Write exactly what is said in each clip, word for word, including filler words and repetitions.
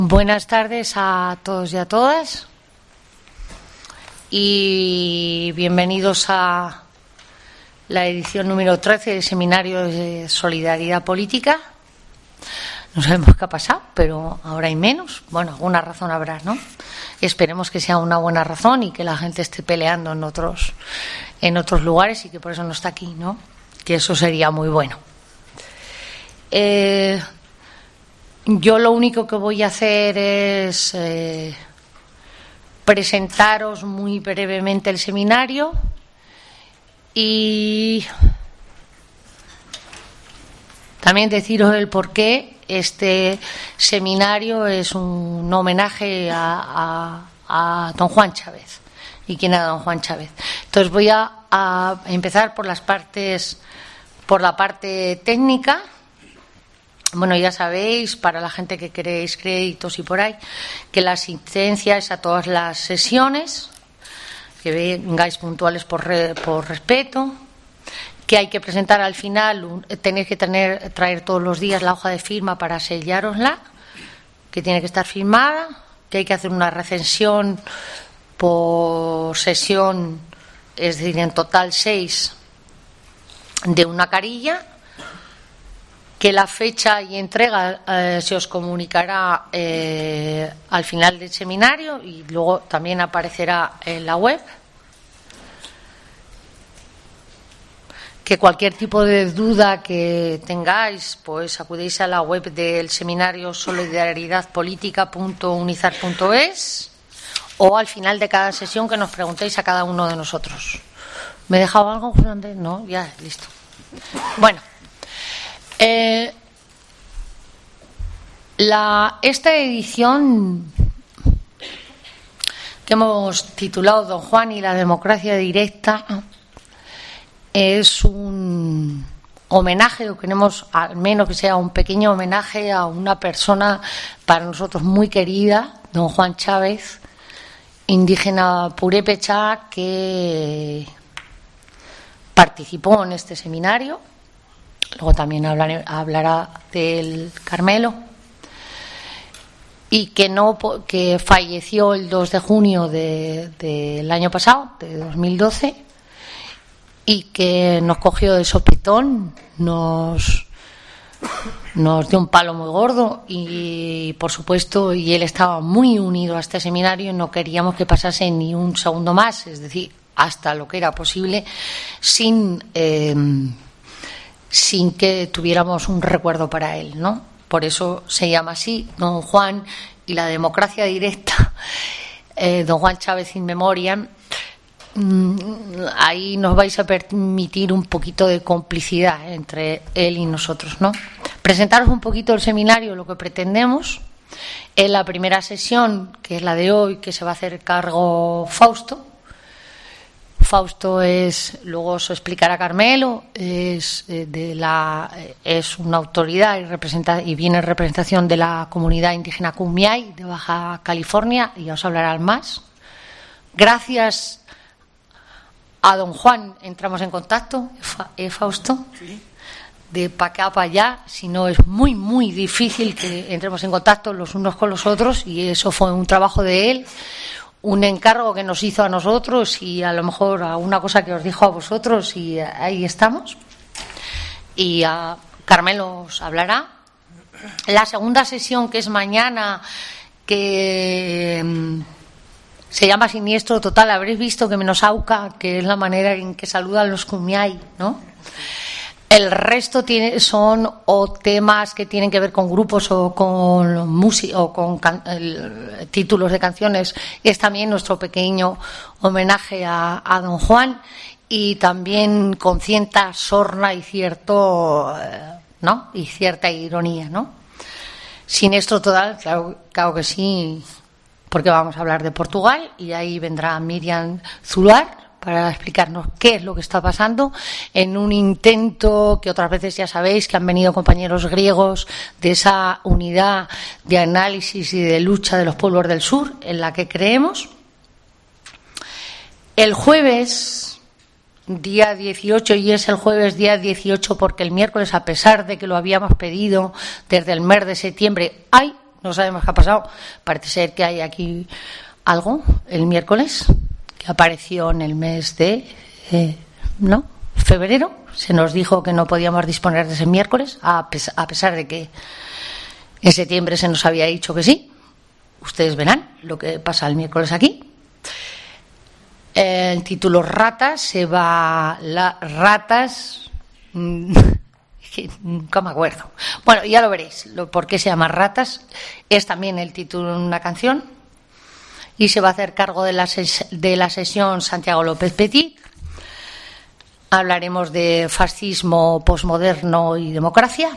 Buenas tardes a todos y a todas y bienvenidos a la edición número trece del Seminario de Solidaridad Política. No sabemos qué ha pasado, pero ahora hay menos. Bueno, alguna razón habrá, ¿no? Esperemos que sea una buena razón y que la gente esté peleando en otros, en otros lugares y que por eso no está aquí, ¿no? Que eso sería muy bueno. Eh... Yo lo único que voy a hacer es eh, presentaros muy brevemente el seminario y también deciros el por qué este seminario es un homenaje a, a, a don Juan Chávez y quién era don Juan Chávez. Entonces voy a, a empezar por las partes, por la parte técnica. Bueno, ya sabéis, para la gente que queréis créditos y por ahí, que la asistencia es a todas las sesiones, que vengáis puntuales por, re, por respeto, que hay que presentar al final, tenéis que tener, traer todos los días la hoja de firma para sellárosla, que tiene que estar firmada, que hay que hacer una recensión por sesión, es decir, en total seis, de una carilla, que la fecha y entrega eh, se os comunicará eh, al final del seminario y luego también aparecerá en la web. Que cualquier tipo de duda que tengáis, pues acudéis a la web del seminario solidaridad política punto unizar punto es o al final de cada sesión que nos preguntéis a cada uno de nosotros. ¿Me he dejado algo, Fernández? No, ya, listo. Bueno. Eh, la, esta edición que hemos titulado Don Juan y la democracia directa es un homenaje, o queremos al menos que sea un pequeño homenaje a una persona para nosotros muy querida, don Juan Chávez, indígena purépecha que participó en este seminario. Luego también hablaré, hablará del Carmelo y que no que falleció el dos de junio de, del año pasado, de dos mil doce, y que nos cogió de sopetón, nos nos dio un palo muy gordo y por supuesto y él estaba muy unido a este seminario y no queríamos que pasase ni un segundo más, es decir, hasta lo que era posible sin eh, sin que tuviéramos un recuerdo para él, ¿no? Por eso se llama así, don Juan y la democracia directa, eh, don Juan Chávez in memoriam. Mm, ahí nos vais a permitir un poquito de complicidad entre él y nosotros, ¿no? Presentaros un poquito el seminario, lo que pretendemos. En la primera sesión, que es la de hoy, que se va a hacer cargo Fausto. Fausto es, luego os explicará Carmelo, es de la es una autoridad y representa y viene en representación de la comunidad indígena Kumiai de Baja California y ya os hablará más. Gracias a don Juan entramos en contacto, ¿eh, Fausto? Sí. De para acá para allá, si no es muy muy difícil que entremos en contacto los unos con los otros y eso fue un trabajo de él. Un encargo que nos hizo a nosotros y a lo mejor a una cosa que os dijo a vosotros y ahí estamos. Y a Carmelo os hablará. La segunda sesión, que es mañana, que se llama Siniestro Total, habréis visto que menos Auca, que es la manera en que saludan los Kumiai, ¿no? El resto tiene, son o temas que tienen que ver con grupos o con música o con can, el, títulos de canciones. Es también nuestro pequeño homenaje a, a don Juan y también con cierta sorna y cierto, ¿no? Y cierta ironía, ¿no? Siniestro total, claro, claro que sí, porque vamos a hablar de Portugal y ahí vendrá Miriam Zuluar para explicarnos qué es lo que está pasando en un intento que otras veces ya sabéis que han venido compañeros griegos de esa unidad de análisis y de lucha de los pueblos del sur en la que creemos. El jueves, día dieciocho, y es el jueves día dieciocho porque el miércoles, a pesar de que lo habíamos pedido desde el mes de septiembre, hay no sabemos qué ha pasado. Parece ser que hay aquí algo el miércoles que apareció en el mes de eh, ¿no? febrero. Se nos dijo que no podíamos disponer de ese miércoles, a pesar, a pesar de que en septiembre se nos había dicho que sí. Ustedes verán lo que pasa el miércoles aquí. El título Ratas se va... La, ratas... que nunca me acuerdo. Bueno, ya lo veréis. Lo, ¿Por qué se llama Ratas? Es también el título de una canción. Y se va a hacer cargo de la, ses, de la sesión Santiago López Petit. Hablaremos de fascismo, posmoderno y democracia.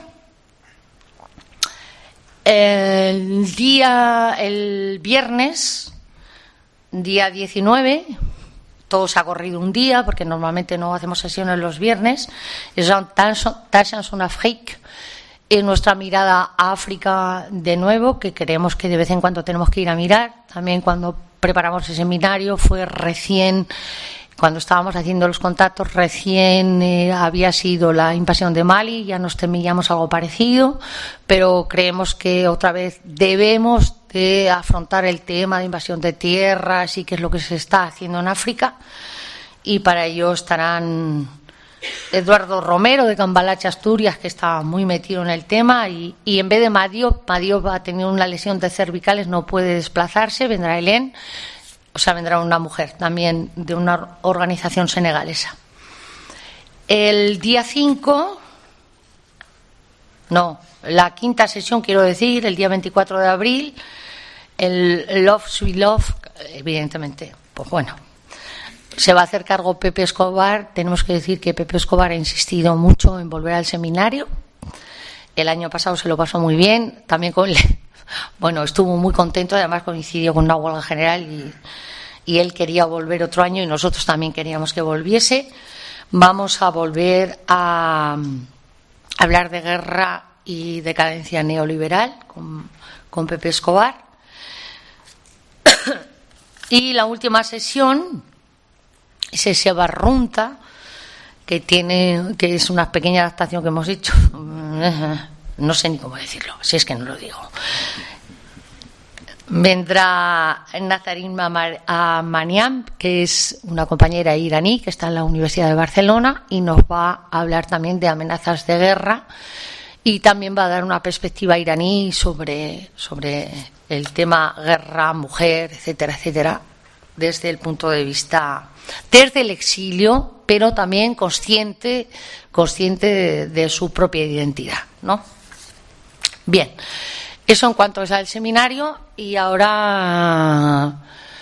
El día, el viernes, día diecinueve, todo se ha corrido un día porque normalmente no hacemos sesiones los viernes. Es Tâchons en Afrique, es nuestra mirada a África de nuevo, que creemos que de vez en cuando tenemos que ir a mirar. También cuando preparamos el seminario fue recién, cuando estábamos haciendo los contactos, recién eh, había sido la invasión de Mali, ya nos temíamos algo parecido, pero creemos que otra vez debemos de afrontar el tema de invasión de tierras y qué es lo que se está haciendo en África, y para ello estarán Eduardo Romero de Cambalache, Asturias, que está muy metido en el tema, y, y en vez de Madio, Madio va a tener una lesión de cervicales, no puede desplazarse, vendrá Hélène. O sea, vendrá una mujer también de una organización senegalesa. El día cinco, no, la quinta sesión, quiero decir, el día veinticuatro de abril, el Love Sweet Love, evidentemente, pues bueno, se va a hacer cargo Pepe Escobar. Tenemos que decir que Pepe Escobar ha insistido mucho en volver al seminario. El año pasado se lo pasó muy bien, también con... Bueno, estuvo muy contento, además coincidió con una huelga general y, y él quería volver otro año y nosotros también queríamos que volviese. Vamos a volver a, a hablar de guerra y decadencia neoliberal con, con Pepe Escobar. Y la última sesión es ese Barrunta, que tiene, que es una pequeña adaptación que hemos hecho. No sé ni cómo decirlo, si es que no lo digo. Vendrá Nazarin Amanian, que es una compañera iraní que está en la Universidad de Barcelona, y nos va a hablar también de amenazas de guerra, y también va a dar una perspectiva iraní sobre, sobre el tema guerra, mujer, etcétera, etcétera, desde el punto de vista, desde el exilio, pero también consciente, consciente de, de su propia identidad, ¿no? Bien, eso en cuanto es al seminario. Y ahora,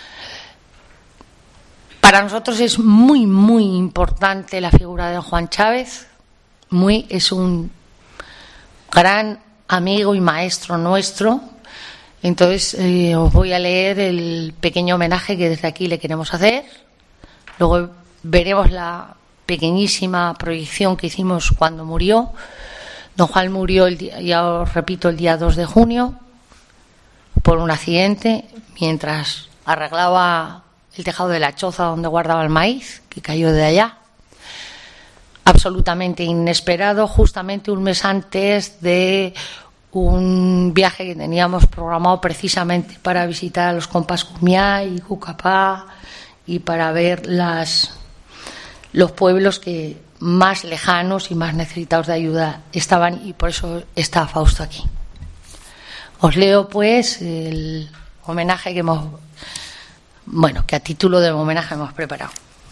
para nosotros es muy, muy importante la figura de Juan Chávez. Muy, es un gran amigo y maestro nuestro. Entonces, eh, os voy a leer el pequeño homenaje que desde aquí le queremos hacer. Luego veremos la pequeñísima proyección que hicimos cuando murió. Don Juan murió, el día, ya os repito, el día dos de junio por un accidente mientras arreglaba el tejado de la choza donde guardaba el maíz, que cayó de allá. Absolutamente inesperado, justamente un mes antes de un viaje que teníamos programado precisamente para visitar a los compas Cumiá y Cucapá y para ver las, los pueblos que más lejanos y más necesitados de ayuda estaban, y por eso está Fausto aquí. Os leo pues el homenaje que hemos, bueno, que a título de homenaje hemos preparado.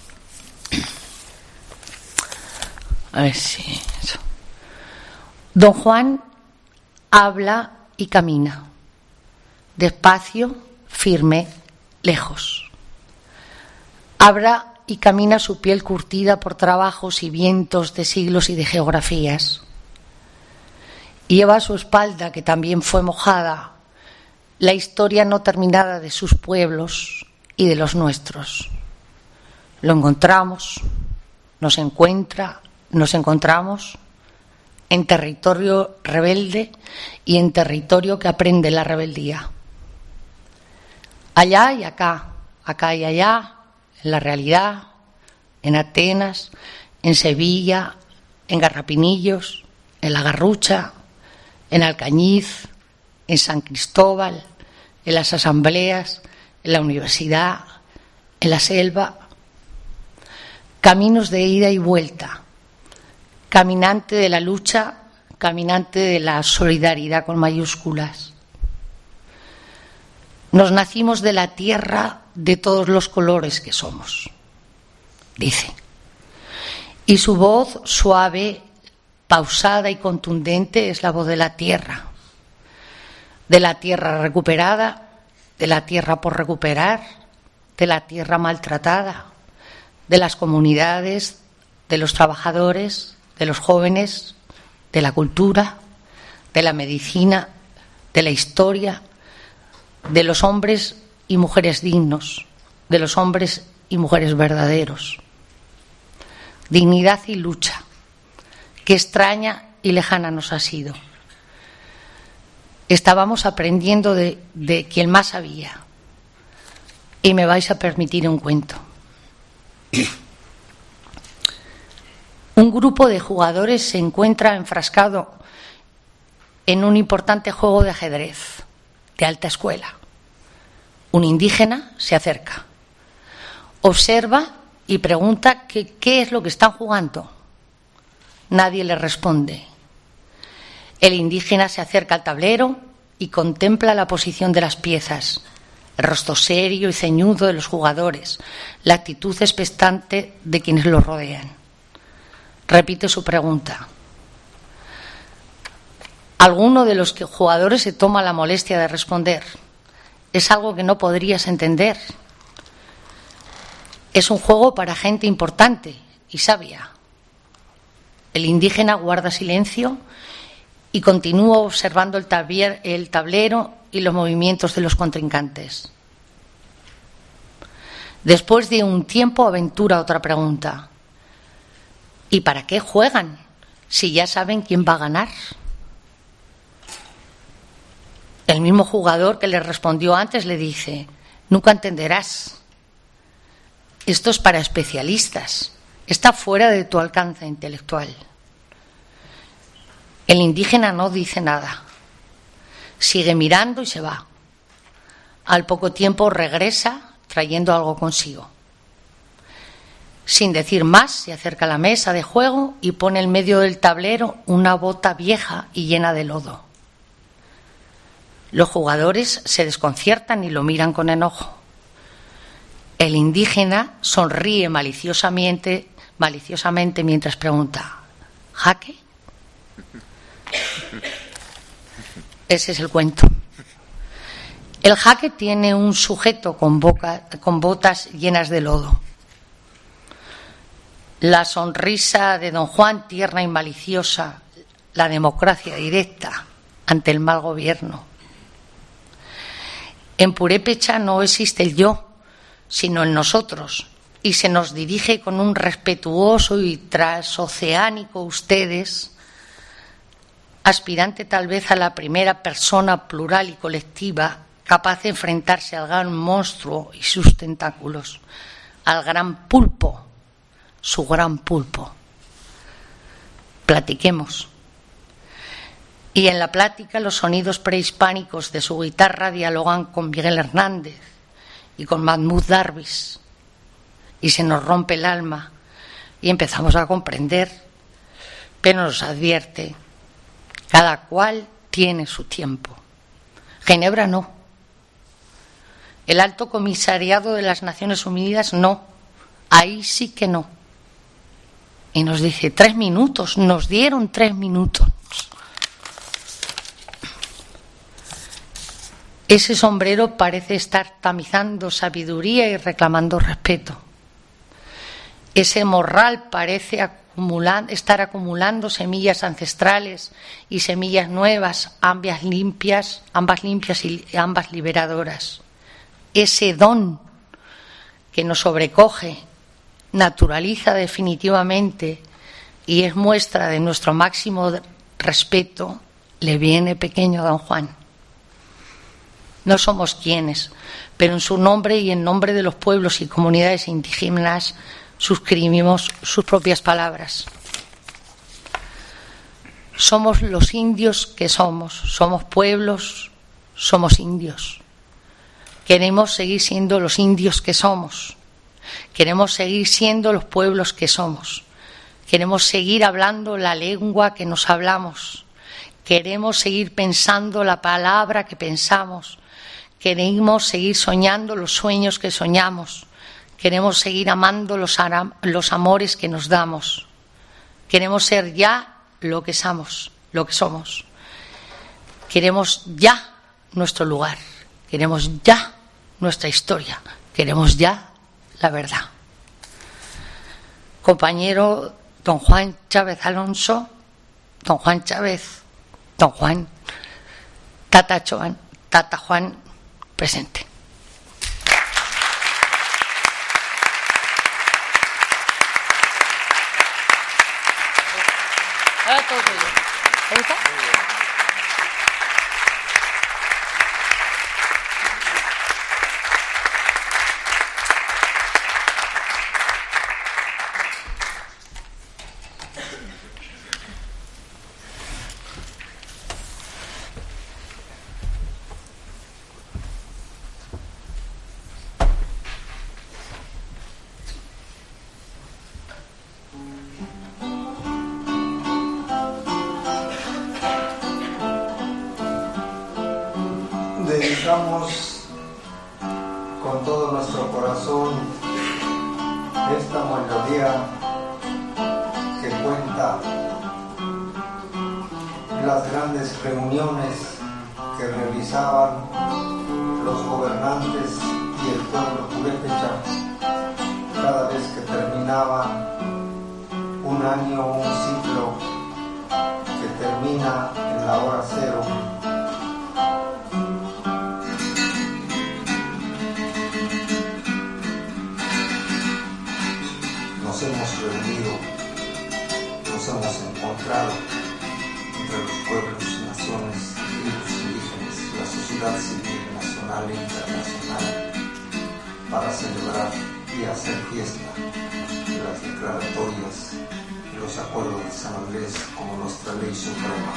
A ver si eso. Don Juan habla y camina, despacio, firme, lejos. Habla y camina su piel curtida por trabajos y vientos de siglos y de geografías. Lleva a su espalda, que también fue mojada, la historia no terminada de sus pueblos y de los nuestros. Lo encontramos, nos encuentra, nos encontramos en territorio rebelde y en territorio que aprende la rebeldía. Allá y acá, acá y allá, en la realidad, en Atenas, en Sevilla, en Garrapinillos, en La Garrucha, en Alcañiz, en San Cristóbal, en las asambleas, en la universidad, en la selva. Caminos de ida y vuelta. Caminante de la lucha, caminante de la solidaridad con mayúsculas. Nos nacimos de la tierra de todos los colores que somos, dice. Y su voz suave, pausada y contundente es la voz de la tierra. De la tierra recuperada, de la tierra por recuperar, de la tierra maltratada, de las comunidades, de los trabajadores, de los jóvenes, de la cultura, de la medicina, de la historia, de los hombres y mujeres dignos, de los hombres y mujeres verdaderos. Dignidad y lucha, qué extraña y lejana nos ha sido. Estábamos aprendiendo de, de quien más sabía. Y me vais a permitir un cuento. Un grupo de jugadores se encuentra enfrascado en un importante juego de ajedrez de alta escuela. Un indígena se acerca, observa y pregunta que, qué es lo que están jugando. Nadie le responde. El indígena se acerca al tablero y contempla la posición de las piezas, el rostro serio y ceñudo de los jugadores, la actitud expectante de quienes lo rodean. Repite su pregunta. Alguno de los jugadores se toma la molestia de responder. Es algo que no podrías entender. Es un juego para gente importante y sabia. El indígena guarda silencio y continúa observando el, tabier, el tablero y los movimientos de los contrincantes. Después de un tiempo aventura otra pregunta. ¿Y para qué juegan si ya saben quién va a ganar? El mismo jugador que le respondió antes le dice: nunca entenderás. Esto es para especialistas. Está fuera de tu alcance intelectual. El indígena no dice nada. Sigue mirando y se va. Al poco tiempo regresa trayendo algo consigo. Sin decir más, se acerca a la mesa de juego y pone en medio del tablero una bota vieja y llena de lodo. Los jugadores se desconciertan y lo miran con enojo. El indígena sonríe maliciosamente, maliciosamente mientras pregunta: ¿jaque? Ese es el cuento. El jaque tiene un sujeto con, boca, con botas llenas de lodo. La sonrisa de don Juan, tierna y maliciosa, la democracia directa ante el mal gobierno. En purépecha no existe el yo, sino el nosotros, y se nos dirige con un respetuoso y transoceánico ustedes, aspirante tal vez a la primera persona plural y colectiva capaz de enfrentarse al gran monstruo y sus tentáculos, al gran pulpo, su gran pulpo. Platiquemos. Y en la plática los sonidos prehispánicos de su guitarra dialogan con Miguel Hernández y con Mahmoud Darwish, y se nos rompe el alma y empezamos a comprender, pero nos advierte: cada cual tiene su tiempo. Ginebra no. El Alto Comisariado de las Naciones Unidas no. Ahí sí que no. Y nos dice: tres minutos, nos dieron tres minutos. Ese sombrero parece estar tamizando sabiduría y reclamando respeto. Ese morral parece acumular, estar acumulando semillas ancestrales y semillas nuevas, ambas limpias, ambas limpias y ambas liberadoras. Ese don que nos sobrecoge, naturaliza definitivamente y es muestra de nuestro máximo respeto, le viene pequeño a don Juan. No somos quienes, pero en su nombre y en nombre de los pueblos y comunidades indígenas suscribimos sus propias palabras. Somos los indios que somos, somos pueblos somos indios. Queremos seguir siendo los indios que somos. Queremos seguir siendo los pueblos que somos. Queremos seguir hablando la lengua que nos hablamos. Queremos seguir pensando la palabra que pensamos. Queremos seguir soñando los sueños que soñamos. Queremos seguir amando los, los amores que nos damos. Queremos ser ya lo que somos, lo que somos. Queremos ya nuestro lugar. Queremos ya nuestra historia. Queremos ya la verdad. Compañero don Juan Chávez Alonso, don Juan Chávez, don Juan, Tata Juan, Tata Juan, presente. Ahora todo tuyo. ¿Ahí está? Dedicamos con todo nuestro corazón esta melodía que cuenta las grandes reuniones que realizaban los gobernantes y el pueblo purépecha cada vez que terminaba un año o un ciclo que termina en la hora cero. Nos hemos reunido, nos hemos encontrado entre los pueblos, naciones, tribus indígenas, la sociedad civil nacional e internacional, para celebrar y hacer fiesta de las declaratorias y los acuerdos de San Andrés como nuestra ley suprema.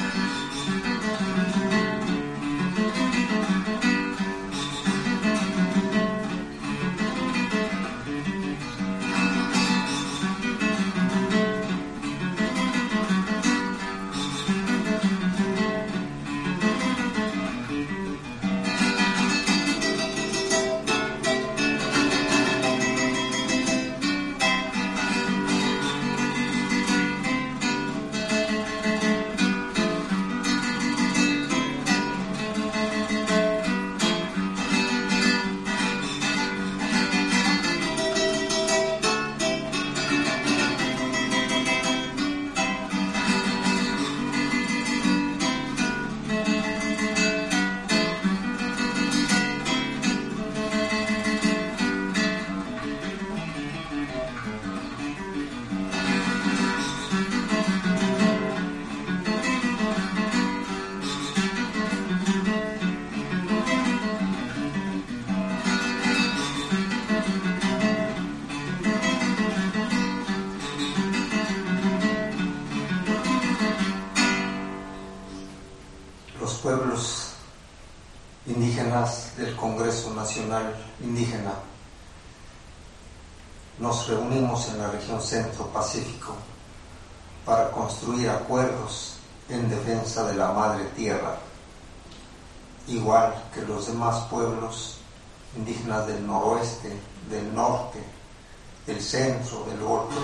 Pueblos indígenas del Congreso Nacional Indígena nos reunimos en la región Centro-Pacífico para construir acuerdos en defensa de la Madre Tierra, igual que los demás pueblos indígenas del noroeste, del norte, del centro, del norte.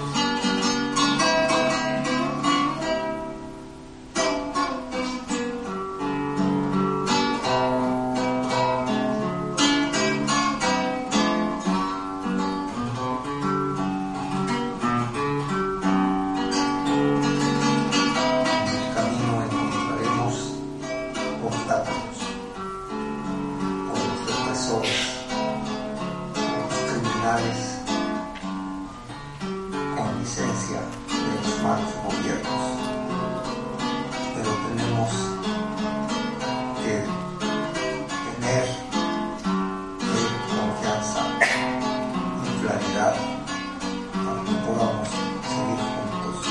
Con licencia de los malos gobiernos, pero tenemos que tener eh, confianza y claridad para que podamos seguir juntos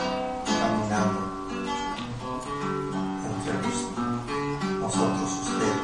caminando entre los, nosotros, ustedes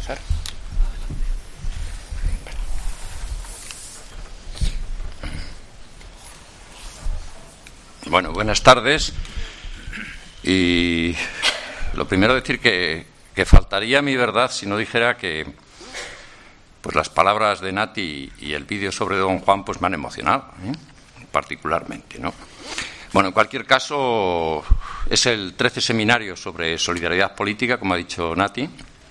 empezar. Bueno, buenas tardes. Y lo primero decir que, que faltaría mi verdad si no dijera que pues las palabras de Nati y el vídeo sobre Don Juan pues me han emocionado, ¿eh? particularmente, ¿no? Bueno, en cualquier caso, es el trece seminario sobre solidaridad política, como ha dicho Nati,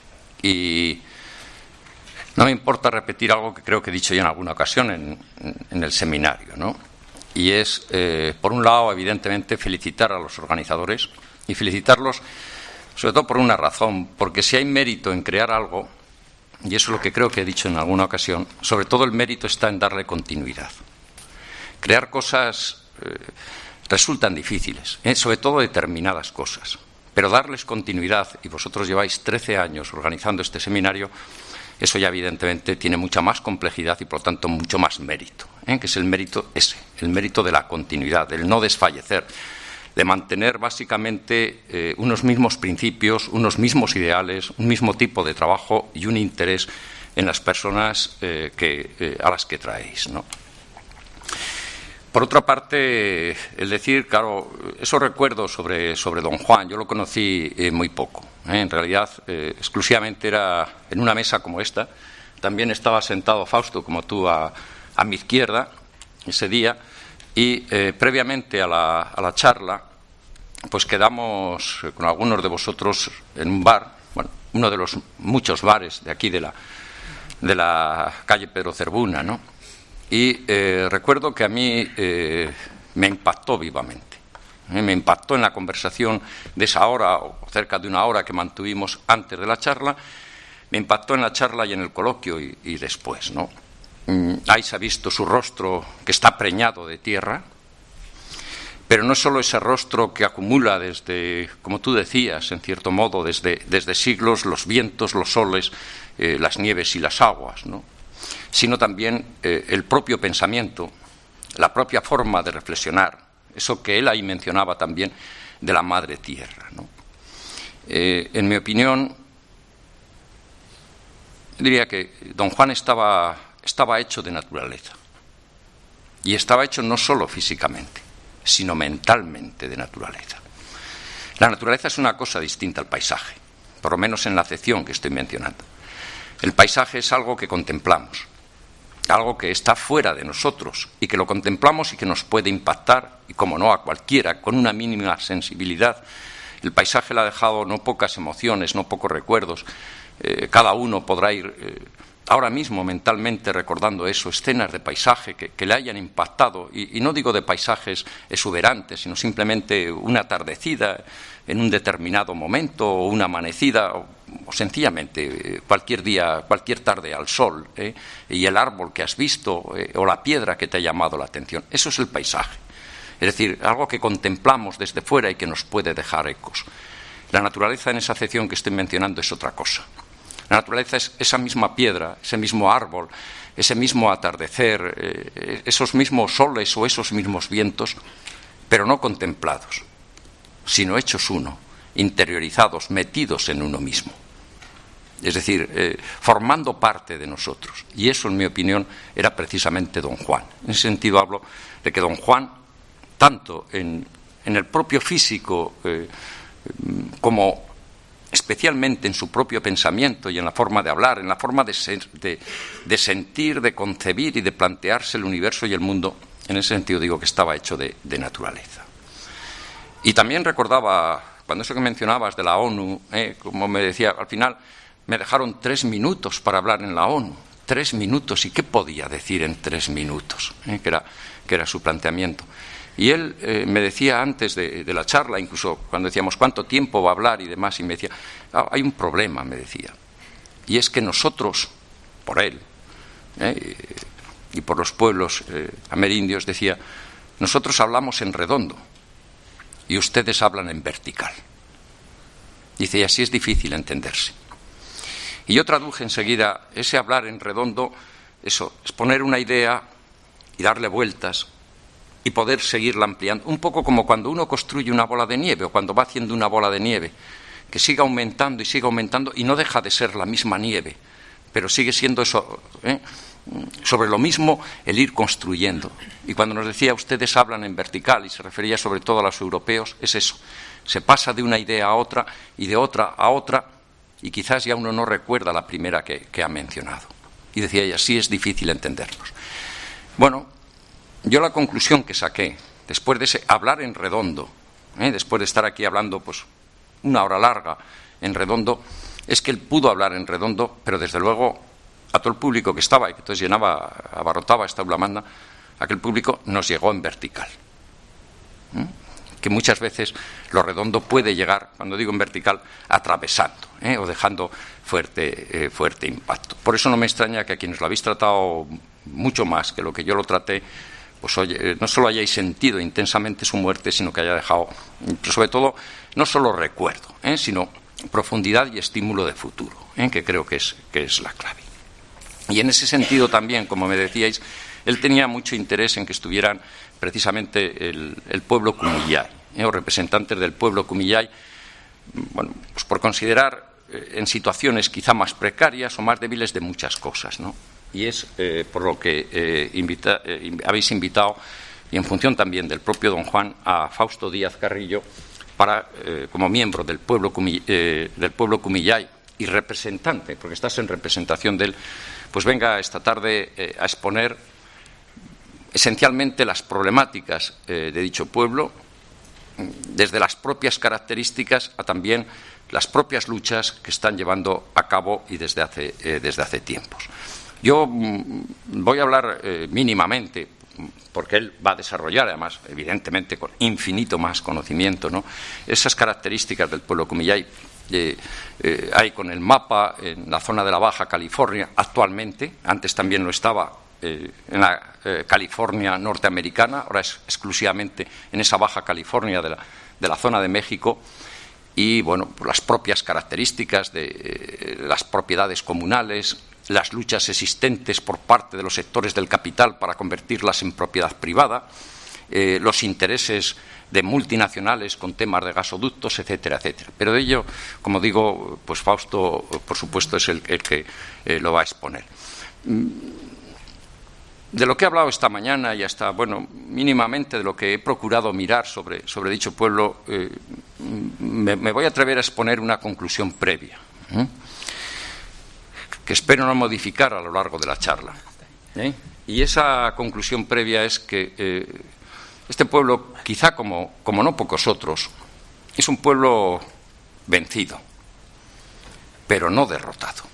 y no me importa repetir algo que creo que he dicho ya en alguna ocasión en, en el seminario, ¿no? Y es, eh, por un lado, evidentemente, felicitar a los organizadores y felicitarlos sobre todo por una razón, porque si hay mérito en crear algo, y eso es lo que creo que he dicho en alguna ocasión, sobre todo el mérito está en darle continuidad. Crear cosas eh, resultan difíciles, ¿eh? sobre todo determinadas cosas, pero darles continuidad, y vosotros lleváis trece años organizando este seminario, eso ya evidentemente tiene mucha más complejidad y por lo tanto mucho más mérito, ¿eh? que es el mérito ese, el mérito de la continuidad, del no desfallecer, de mantener básicamente eh, unos mismos principios, unos mismos ideales, un mismo tipo de trabajo y un interés en las personas eh, que, eh, a las que traéis, ¿no? Por otra parte, el decir, claro, esos recuerdos sobre, sobre Don Juan, yo lo conocí eh, muy poco. ¿eh? En realidad, eh, exclusivamente era en una mesa como esta. También estaba sentado Fausto, como tú, a, a mi izquierda ese día. Y eh, previamente a la, a la charla, pues quedamos eh, con algunos de vosotros en un bar, bueno, uno de los muchos bares de aquí de la, de la calle Pedro Cervuna, ¿no? Y eh, recuerdo que a mí eh, me impactó vivamente. ¿eh? Me impactó en la conversación de esa hora, o cerca de una hora que mantuvimos antes de la charla, me impactó en la charla y en el coloquio y, y después, ¿no? Mm, ahí se ha visto su rostro que está preñado de tierra, pero no solo ese rostro que acumula desde, como tú decías, en cierto modo, desde, desde siglos, los vientos, los soles, eh, las nieves y las aguas, ¿no? sino también eh, el propio pensamiento, la propia forma de reflexionar, eso que él ahí mencionaba también de la madre tierra, ¿no? Eh, en mi opinión, diría que Don Juan estaba, estaba hecho de naturaleza, y estaba hecho no solo físicamente, sino mentalmente de naturaleza. La naturaleza es una cosa distinta al paisaje, por lo menos en la acepción que estoy mencionando. El paisaje es algo que contemplamos, algo que está fuera de nosotros y que lo contemplamos y que nos puede impactar, y como no a cualquiera, con una mínima sensibilidad. El paisaje le ha dejado no pocas emociones, no pocos recuerdos. Eh, cada uno podrá ir eh, ahora mismo mentalmente recordando eso, escenas de paisaje que, que le hayan impactado, y, y no digo de paisajes exuberantes, sino simplemente una atardecida en un determinado momento, o una amanecida, o, o sencillamente eh, cualquier día, cualquier tarde al sol, ¿eh? y el árbol que has visto, eh, o la piedra que te ha llamado la atención. Eso es el paisaje. Es decir, algo que contemplamos desde fuera y que nos puede dejar ecos. La naturaleza en esa acepción que estoy mencionando es otra cosa. La naturaleza es esa misma piedra, ese mismo árbol, ese mismo atardecer, eh, esos mismos soles o esos mismos vientos, pero no contemplados, sino hechos uno, interiorizados, metidos en uno mismo. Es decir, eh, formando parte de nosotros. Y eso, en mi opinión, era precisamente Don Juan. En ese sentido hablo de que Don Juan, tanto en, en el propio físico eh, como especialmente en su propio pensamiento y en la forma de hablar, en la forma de, ser, de, de sentir, de concebir y de plantearse el universo y el mundo, en ese sentido digo que estaba hecho de, de naturaleza. Y también recordaba, cuando eso que mencionabas de la ONU, eh, como me decía, al final me dejaron tres minutos para hablar en la ONU, tres minutos, ¿y qué podía decir en tres minutos? Eh, que era, que era su planteamiento. Y él eh, me decía antes de, de la charla, incluso cuando decíamos cuánto tiempo va a hablar y demás, y me decía, ah, hay un problema, me decía, y es que nosotros, por él, eh, y por los pueblos eh, amerindios, decía, nosotros hablamos en redondo y ustedes hablan en vertical. Dice, y así es difícil entenderse. Y yo traduje enseguida ese hablar en redondo, eso, es poner una idea y darle vueltas y poder seguirla ampliando, un poco como cuando uno construye una bola de nieve o cuando va haciendo una bola de nieve, que sigue aumentando y sigue aumentando y no deja de ser la misma nieve, pero sigue siendo eso, ¿eh? sobre lo mismo el ir construyendo. Y cuando nos decía ustedes hablan en vertical y se refería sobre todo a los europeos, es eso, se pasa de una idea a otra y de otra a otra y quizás ya uno no recuerda la primera que, que ha mencionado. Y decía ella, sí es difícil entendernos. Bueno, yo la conclusión que saqué después de ese hablar en redondo, ¿eh? después de estar aquí hablando pues una hora larga en redondo, es que él pudo hablar en redondo, pero desde luego a todo el público que estaba y que entonces llenaba, abarrotaba esta aula magna, aquel público nos llegó en vertical. ¿Mm? Que muchas veces lo redondo puede llegar, cuando digo en vertical, atravesando ¿eh? o dejando fuerte, eh, fuerte impacto. Por eso no me extraña que a quienes lo habéis tratado mucho más que lo que yo lo traté, pues oye, no solo hayáis sentido intensamente su muerte, sino que haya dejado, sobre todo, no solo recuerdo, ¿eh? sino profundidad y estímulo de futuro, ¿eh? que creo que es, que es la clave. Y en ese sentido también, como me decíais, él tenía mucho interés en que estuvieran precisamente el, el pueblo Kumiyai, ¿eh? o representantes del pueblo Kumiyai, bueno, pues por considerar eh, en situaciones quizá más precarias o más débiles de muchas cosas, ¿no? Y es eh, por lo que eh, invita, eh, habéis invitado, y en función también del propio don Juan, a Fausto Díaz Carrillo, para, eh, como miembro del pueblo, Kumi, eh, del pueblo Kumiyai y representante, porque estás en representación de él, pues venga esta tarde eh, a exponer esencialmente las problemáticas eh, de dicho pueblo, desde las propias características a también las propias luchas que están llevando a cabo y desde hace, eh, desde hace tiempos. Yo mm, voy a hablar eh, mínimamente, porque él va a desarrollar, además, evidentemente, con infinito más conocimiento, ¿no?, esas características del pueblo Kumiyai. Eh, eh, hay con el mapa en la zona de la Baja California actualmente, antes también lo estaba eh, en la eh, California norteamericana, ahora es exclusivamente en esa Baja California de la, de la zona de México, y bueno, pues las propias características de eh, las propiedades comunales, las luchas existentes por parte de los sectores del capital para convertirlas en propiedad privada, eh, los intereses de multinacionales con temas de gasoductos, etcétera, etcétera. Pero de ello, como digo, pues Fausto, por supuesto, es el, el que eh, lo va a exponer. De lo que he hablado esta mañana y hasta, bueno, mínimamente de lo que he procurado mirar sobre, sobre dicho pueblo, eh, me, me voy a atrever a exponer una conclusión previa, ¿eh? que espero no modificar a lo largo de la charla. ¿eh? Y esa conclusión previa es que eh, este pueblo, quizá como, como no pocos otros, es un pueblo vencido, pero no derrotado.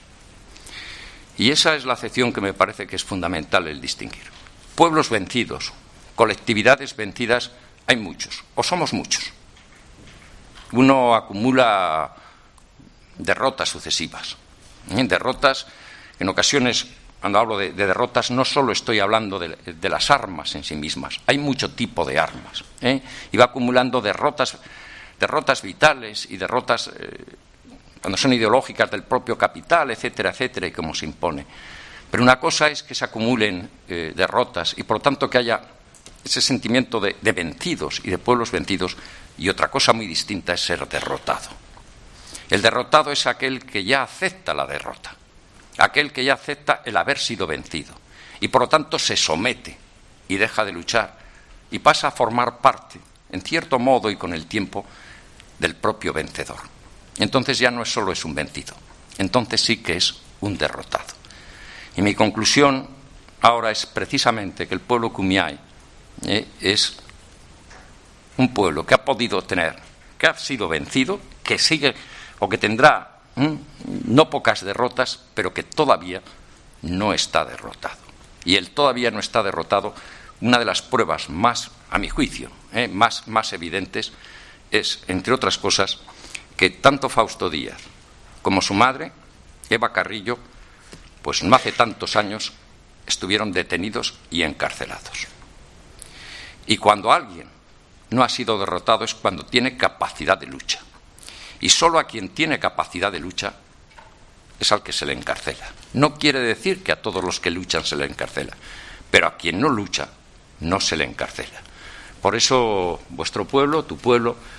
Y esa es la acepción que me parece que es fundamental el distinguir. Pueblos vencidos, colectividades vencidas, hay muchos, o somos muchos. Uno acumula derrotas sucesivas. ¿eh? Derrotas, en ocasiones, cuando hablo de, de derrotas, no solo estoy hablando de, de las armas en sí mismas, hay mucho tipo de armas. ¿eh? Y va acumulando derrotas, derrotas vitales y derrotas eh, cuando son ideológicas del propio capital, etcétera, etcétera, y cómo se impone. Pero una cosa es que se acumulen eh, derrotas y, por lo tanto, que haya ese sentimiento de, de vencidos y de pueblos vencidos, y otra cosa muy distinta es ser derrotado. El derrotado es aquel que ya acepta la derrota, aquel que ya acepta el haber sido vencido y, por lo tanto, se somete y deja de luchar y pasa a formar parte, en cierto modo y con el tiempo, del propio vencedor. Entonces ya no es solo es un vencido, entonces sí que es un derrotado. Y mi conclusión ahora es precisamente que el pueblo Kumiyai eh, es un pueblo que ha podido tener, que ha sido vencido, que sigue o que tendrá ¿eh? no pocas derrotas, pero que todavía no está derrotado. Y el todavía no está derrotado, una de las pruebas más, a mi juicio, eh, más, más evidentes es, entre otras cosas, que tanto Fausto Díaz como su madre, Eva Carrillo, pues no hace tantos años estuvieron detenidos y encarcelados. Y cuando alguien no ha sido derrotado es cuando tiene capacidad de lucha. Y solo a quien tiene capacidad de lucha es al que se le encarcela. No quiere decir que a todos los que luchan se le encarcela, pero a quien no lucha no se le encarcela. Por eso vuestro pueblo, tu pueblo,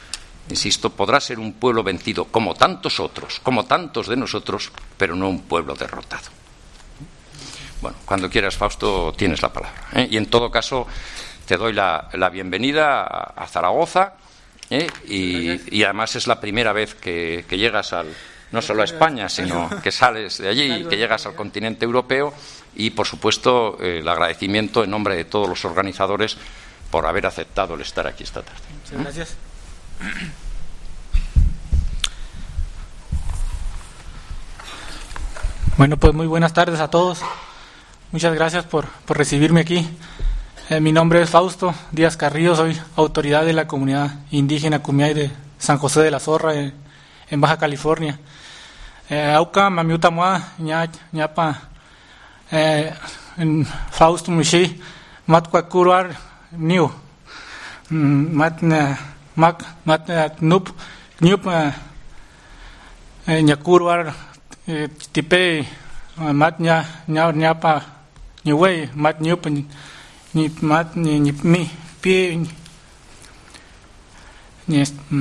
Insisto, podrá ser un pueblo vencido como tantos otros, como tantos de nosotros, pero no un pueblo derrotado. Bueno, cuando quieras, Fausto, tienes la palabra, ¿eh? Y en todo caso, te doy la, la bienvenida a, a Zaragoza, ¿eh? y, y además es la primera vez que, que llegas al, no solo a España, sino que sales de allí y que llegas al continente europeo. Y, por supuesto, eh, el agradecimiento en nombre de todos los organizadores por haber aceptado el estar aquí esta tarde. Muchas gracias. Bueno, pues muy buenas tardes a todos. Muchas gracias por, por recibirme aquí. Eh, mi nombre es Fausto Díaz Carrillo, soy autoridad de la comunidad indígena Kumiai de San José de la Zorra, en, en Baja California. Auca, Mamiuta Mua, Ñapa, Fausto Mushi, Matquacuruar, Niu, Mat Mat Nup, Nup, Ñacuruar, Tipe, Mat Ñapa, Ñuwey, Mat Ñup, ni mat ni ni mi pie ni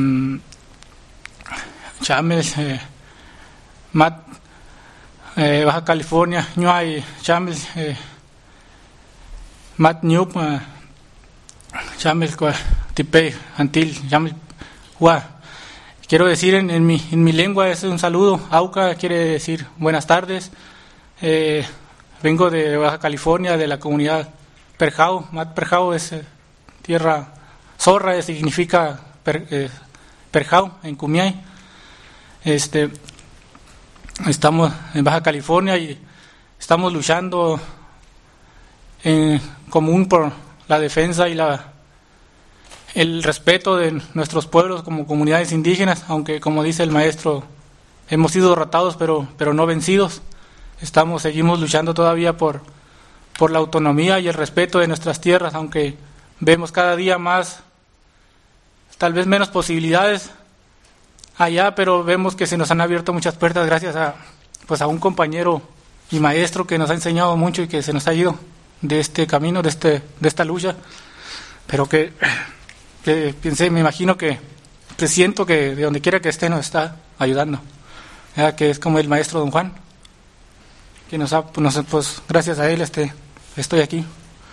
Chamels eh, mat eh, Baja California ñuay Chamels eh, mat ñup eh, Chamels kwa tipe antil Chamels hua. Quiero decir en, en mi en mi lengua es un saludo. Auca quiere decir buenas tardes. Eh, vengo de Baja California, de la comunidad Perjao. Mat Perjao es eh, tierra zorra, significa per, eh, Perjao en Kumiai. Este, estamos en Baja California y estamos luchando en común por la defensa y la el respeto de nuestros pueblos como comunidades indígenas, aunque como dice el maestro hemos sido derrotados pero pero no vencidos. Estamos seguimos luchando todavía por por la autonomía y el respeto de nuestras tierras, aunque vemos cada día más, tal vez menos posibilidades allá, pero vemos que se nos han abierto muchas puertas gracias a pues a un compañero y maestro que nos ha enseñado mucho y que se nos ha ido de este camino, de este de esta lucha, pero que, que pensé, me imagino que, que siento que de donde quiera que esté nos está ayudando, ¿verdad? Que es como el maestro Don Juan, que nos ha, pues, pues gracias a él este estoy aquí.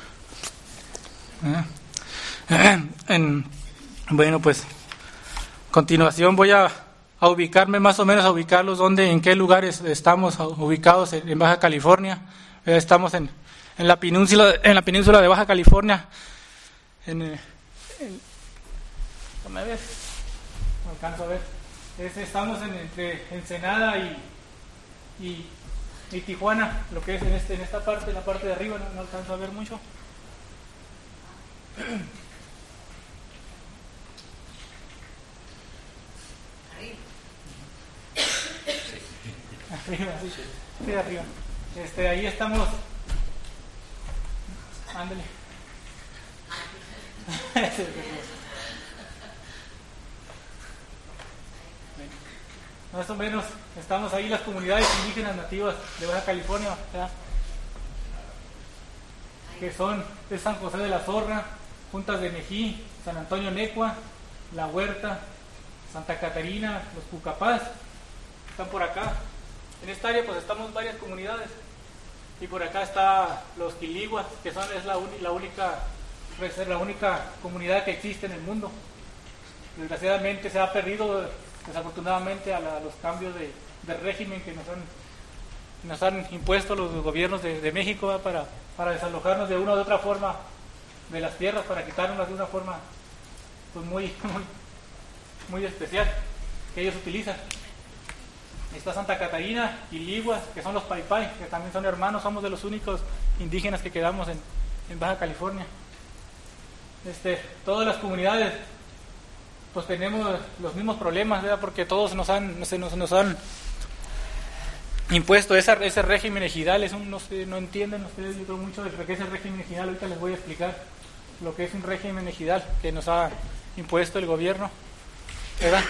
¿Eh? En, bueno, pues a continuación voy a, a ubicarme más o menos, a ubicarlos donde, en qué lugares estamos ubicados en, en Baja California. Eh, estamos en, en la península, en la península de Baja California. En, en, ¿me ves? No alcanzo a ver. Es, estamos en, entre Ensenada y, y y Tijuana, lo que es en, este, en esta parte, en la parte de arriba, no, no alcanzo a ver mucho. Arriba, sí, sí, arriba. Este, ahí estamos. Ándale. Más o menos estamos ahí las comunidades indígenas nativas de Baja California, ¿verdad? Que son de San José de la Zorra, Juntas de Mejí, San Antonio Necua, La Huerta, Santa Catarina, los Cucapás, están por acá. En esta área pues estamos varias comunidades y por acá está los Quiliguas, que son es la, un, la única puede ser la única comunidad que existe en el mundo. Desgraciadamente se ha perdido desafortunadamente a, la, a los cambios de, de régimen que nos han, nos han impuesto los gobiernos de, de México, ¿verdad? para, para desalojarnos de una u otra forma de las tierras, para quitarnos de una forma pues muy, muy, muy especial que ellos utilizan. Está Santa Catarina y Liguas, que son los Paipai, que también son hermanos, somos de los únicos indígenas que quedamos en, en Baja California. Este, todas las comunidades pues tenemos los mismos problemas, ¿verdad? Porque todos nos han, se nos, nos han impuesto esa, ese régimen ejidal. Es un, no, sé, no entienden ustedes, yo creo mucho de lo que es el régimen ejidal. Ahorita les voy a explicar lo que es un régimen ejidal que nos ha impuesto el gobierno, ¿verdad?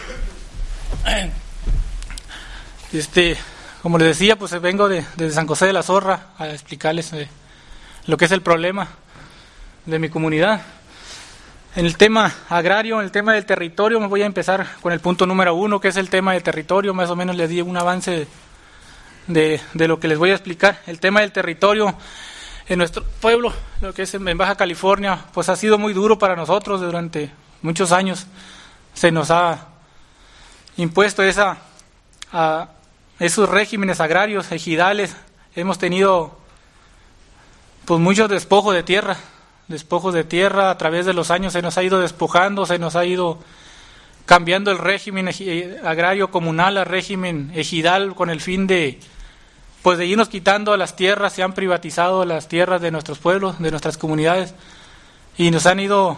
Este, como les decía, pues vengo de, de San José de la Zorra a explicarles eh, lo que es el problema de mi comunidad. En el tema agrario, en el tema del territorio, me voy a empezar con el punto número uno, que es el tema del territorio. Más o menos les di un avance de, de lo que les voy a explicar. El tema del territorio en nuestro pueblo, lo que es en Baja California, pues ha sido muy duro para nosotros durante muchos años. Se nos ha impuesto esa, a esos regímenes agrarios, ejidales. Hemos tenido pues muchos despojos de tierra. Despojos de tierra, a través de los años se nos ha ido despojando, se nos ha ido cambiando el régimen agrario comunal al régimen ejidal con el fin de, pues de irnos quitando las tierras. Se han privatizado las tierras de nuestros pueblos, de nuestras comunidades, y nos han ido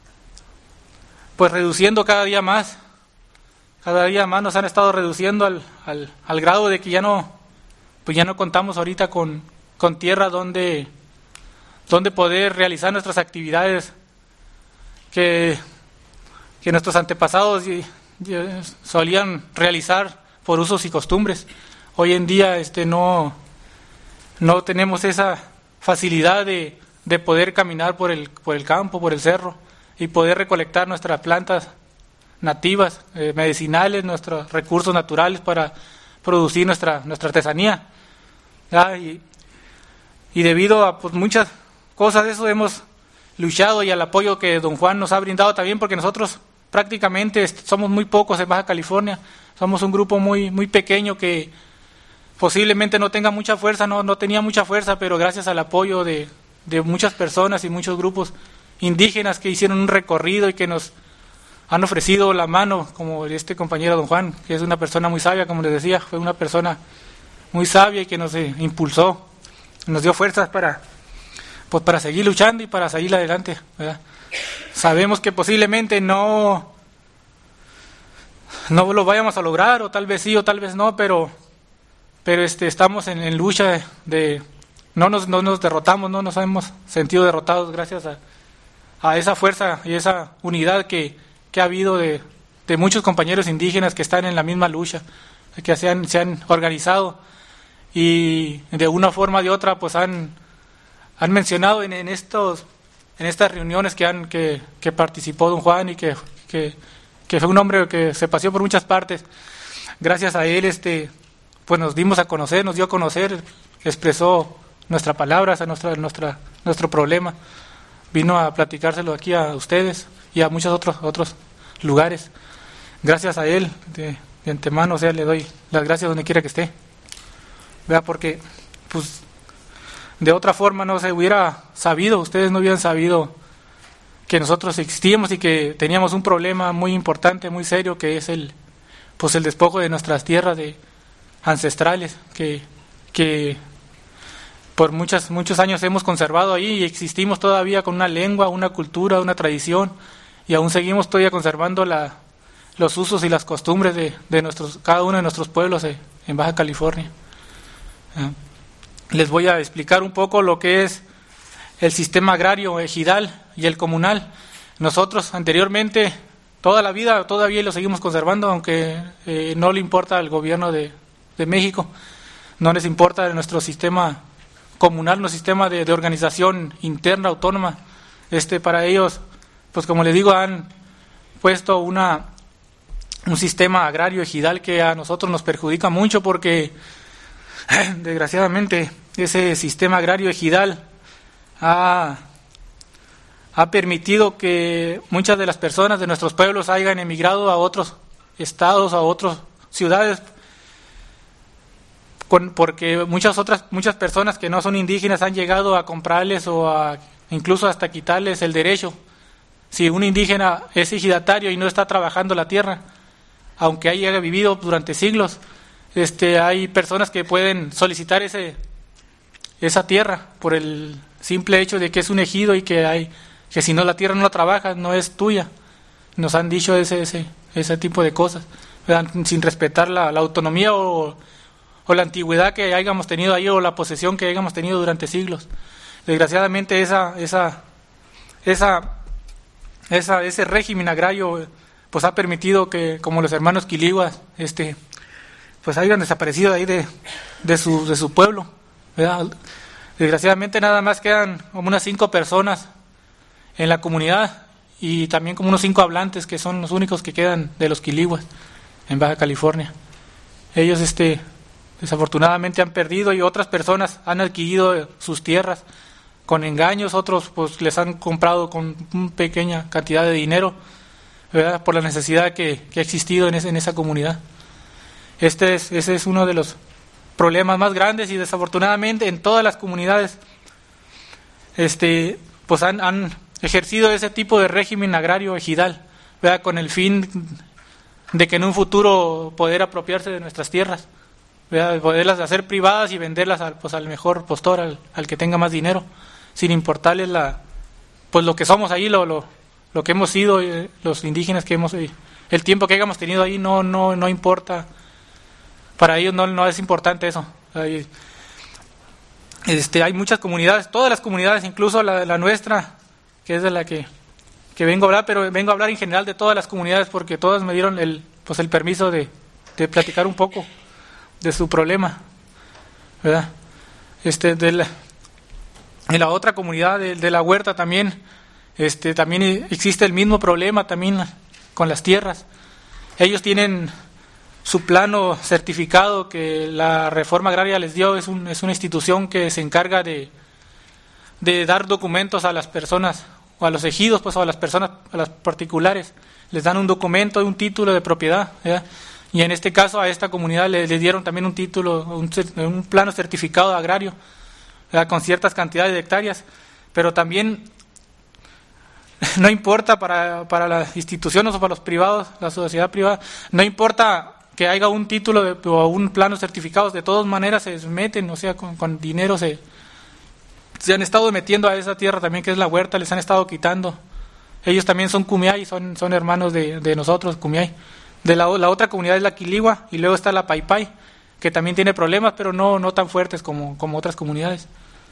pues reduciendo cada día más, cada día más nos han estado reduciendo al, al, al grado de que ya no, pues ya no contamos ahorita con, con tierra donde donde poder realizar nuestras actividades que, que nuestros antepasados y, y solían realizar por usos y costumbres. Hoy en día este no, no tenemos esa facilidad de, de poder caminar por el, por el campo, por el cerro, y poder recolectar nuestras plantas nativas, eh, medicinales, nuestros recursos naturales para producir nuestra, nuestra artesanía. ¿Ya? Y, y debido a pues, muchas cosas de eso hemos luchado, y al apoyo que don Juan nos ha brindado también, porque nosotros prácticamente somos muy pocos en Baja California, somos un grupo muy muy pequeño que posiblemente no tenga mucha fuerza, no, no tenía mucha fuerza, pero gracias al apoyo de, de muchas personas y muchos grupos indígenas que hicieron un recorrido y que nos han ofrecido la mano, como este compañero don Juan, que es una persona muy sabia, como les decía, fue una persona muy sabia y que nos eh, impulsó, nos dio fuerzas para pues para seguir luchando y para seguir adelante, ¿verdad? Sabemos que posiblemente no no lo vayamos a lograr, o tal vez sí o tal vez no, pero pero este estamos en, en lucha de, de no nos no nos derrotamos, no nos hemos sentido derrotados gracias a, a esa fuerza y esa unidad que, que ha habido de, de muchos compañeros indígenas que están en la misma lucha, que se han, se han organizado y de una forma o de otra pues han han mencionado en, en estos en estas reuniones que han que, que participó don Juan, y que, que, que fue un hombre que se paseó por muchas partes. Gracias a él este pues nos dimos a conocer, nos dio a conocer, expresó nuestra palabra, a nuestra, nuestra, nuestro problema, vino a platicárselo aquí a ustedes y a muchos otros otros lugares. Gracias a él, de, de antemano, o sea, le doy las gracias donde quiera que esté. Vea, porque pues de otra forma no se hubiera sabido, ustedes no hubieran sabido que nosotros existíamos y que teníamos un problema muy importante, muy serio, que es el pues el despojo de nuestras tierras de ancestrales, que, que por muchas, muchos años hemos conservado ahí, y existimos todavía con una lengua, una cultura, una tradición, y aún seguimos todavía conservando la, los usos y las costumbres de, de nuestros, cada uno de nuestros pueblos eh, en Baja California. ¿Eh? Les voy a explicar un poco lo que es el sistema agrario ejidal y el comunal. Nosotros anteriormente, toda la vida, todavía lo seguimos conservando, aunque eh, no le importa al gobierno de, de México, no les importa nuestro sistema comunal, nuestro sistema de, de organización interna, autónoma. Este, para ellos, pues como les digo, han puesto una un sistema agrario ejidal que a nosotros nos perjudica mucho, porque desgraciadamente ese sistema agrario ejidal ha, ha permitido que muchas de las personas de nuestros pueblos hayan emigrado a otros estados, a otras ciudades, con, porque muchas otras muchas personas que no son indígenas han llegado a comprarles o a, incluso hasta quitarles el derecho. Si un indígena es ejidatario y no está trabajando la tierra, aunque haya vivido durante siglos, este hay personas que pueden solicitar ese esa tierra por el simple hecho de que es un ejido, y que hay que si no la tierra no la trabajas no es tuya. Nos han dicho ese ese ese tipo de cosas, ¿verdad? Sin respetar la, la autonomía o, o la antigüedad que hayamos tenido ahí, o la posesión que hayamos tenido durante siglos. Desgraciadamente esa esa esa esa ese régimen agrario pues ha permitido que, como los hermanos quiliguas, este pues hayan desaparecido ahí de de su de su pueblo, ¿verdad? Desgraciadamente nada más quedan como unas cinco personas en la comunidad, y también como unos cinco hablantes que son los únicos que quedan de los quilihuas en Baja California. Ellos este desafortunadamente han perdido y otras personas han adquirido sus tierras con engaños, otros pues les han comprado con una pequeña cantidad de dinero, ¿verdad? Por la necesidad que, que ha existido en, ese, en esa comunidad. Este es, ese es uno de los problemas más grandes y desafortunadamente en todas las comunidades este pues han, han ejercido ese tipo de régimen agrario ejidal, ¿verdad? Con el fin de que en un futuro poder apropiarse de nuestras tierras, ¿verdad? Poderlas hacer privadas y venderlas al, pues, al mejor postor, al, al que tenga más dinero, sin importarles la pues lo que somos ahí, lo, lo, lo que hemos sido, eh, los indígenas que hemos, eh, el tiempo que hayamos tenido ahí no, no, no importa. Para ellos no, no es importante eso. Hay, este, hay muchas comunidades, todas las comunidades, incluso la, la nuestra, que es de la que, que vengo a hablar, pero vengo a hablar en general de todas las comunidades porque todas me dieron el, pues el permiso de, de platicar un poco de su problema, ¿verdad? Este, de la, de la otra comunidad, de, de la Huerta también, este, también existe el mismo problema también con las tierras. Ellos tienen su plano certificado que la reforma agraria les dio, es, un, es una institución que se encarga de, de dar documentos a las personas, o a los ejidos, pues, o a las personas, a las particulares, les dan un documento, un título de propiedad, ¿verdad? Y en este caso a esta comunidad le, le dieron también un título, un, un plano certificado agrario, ¿verdad? Con ciertas cantidades de hectáreas, pero también no importa para, para las instituciones o para los privados, la sociedad privada, no importa que haya un título de, o un plano certificado, de todas maneras se meten, o sea, con, con dinero se, se han estado metiendo a esa tierra también que es la Huerta, les han estado quitando. Ellos también son Kumiai, son, son hermanos de, de nosotros, Kumiai. De la, la otra comunidad es la Quiligua y luego está la Paipai, que también tiene problemas, pero no, no tan fuertes como, como otras comunidades.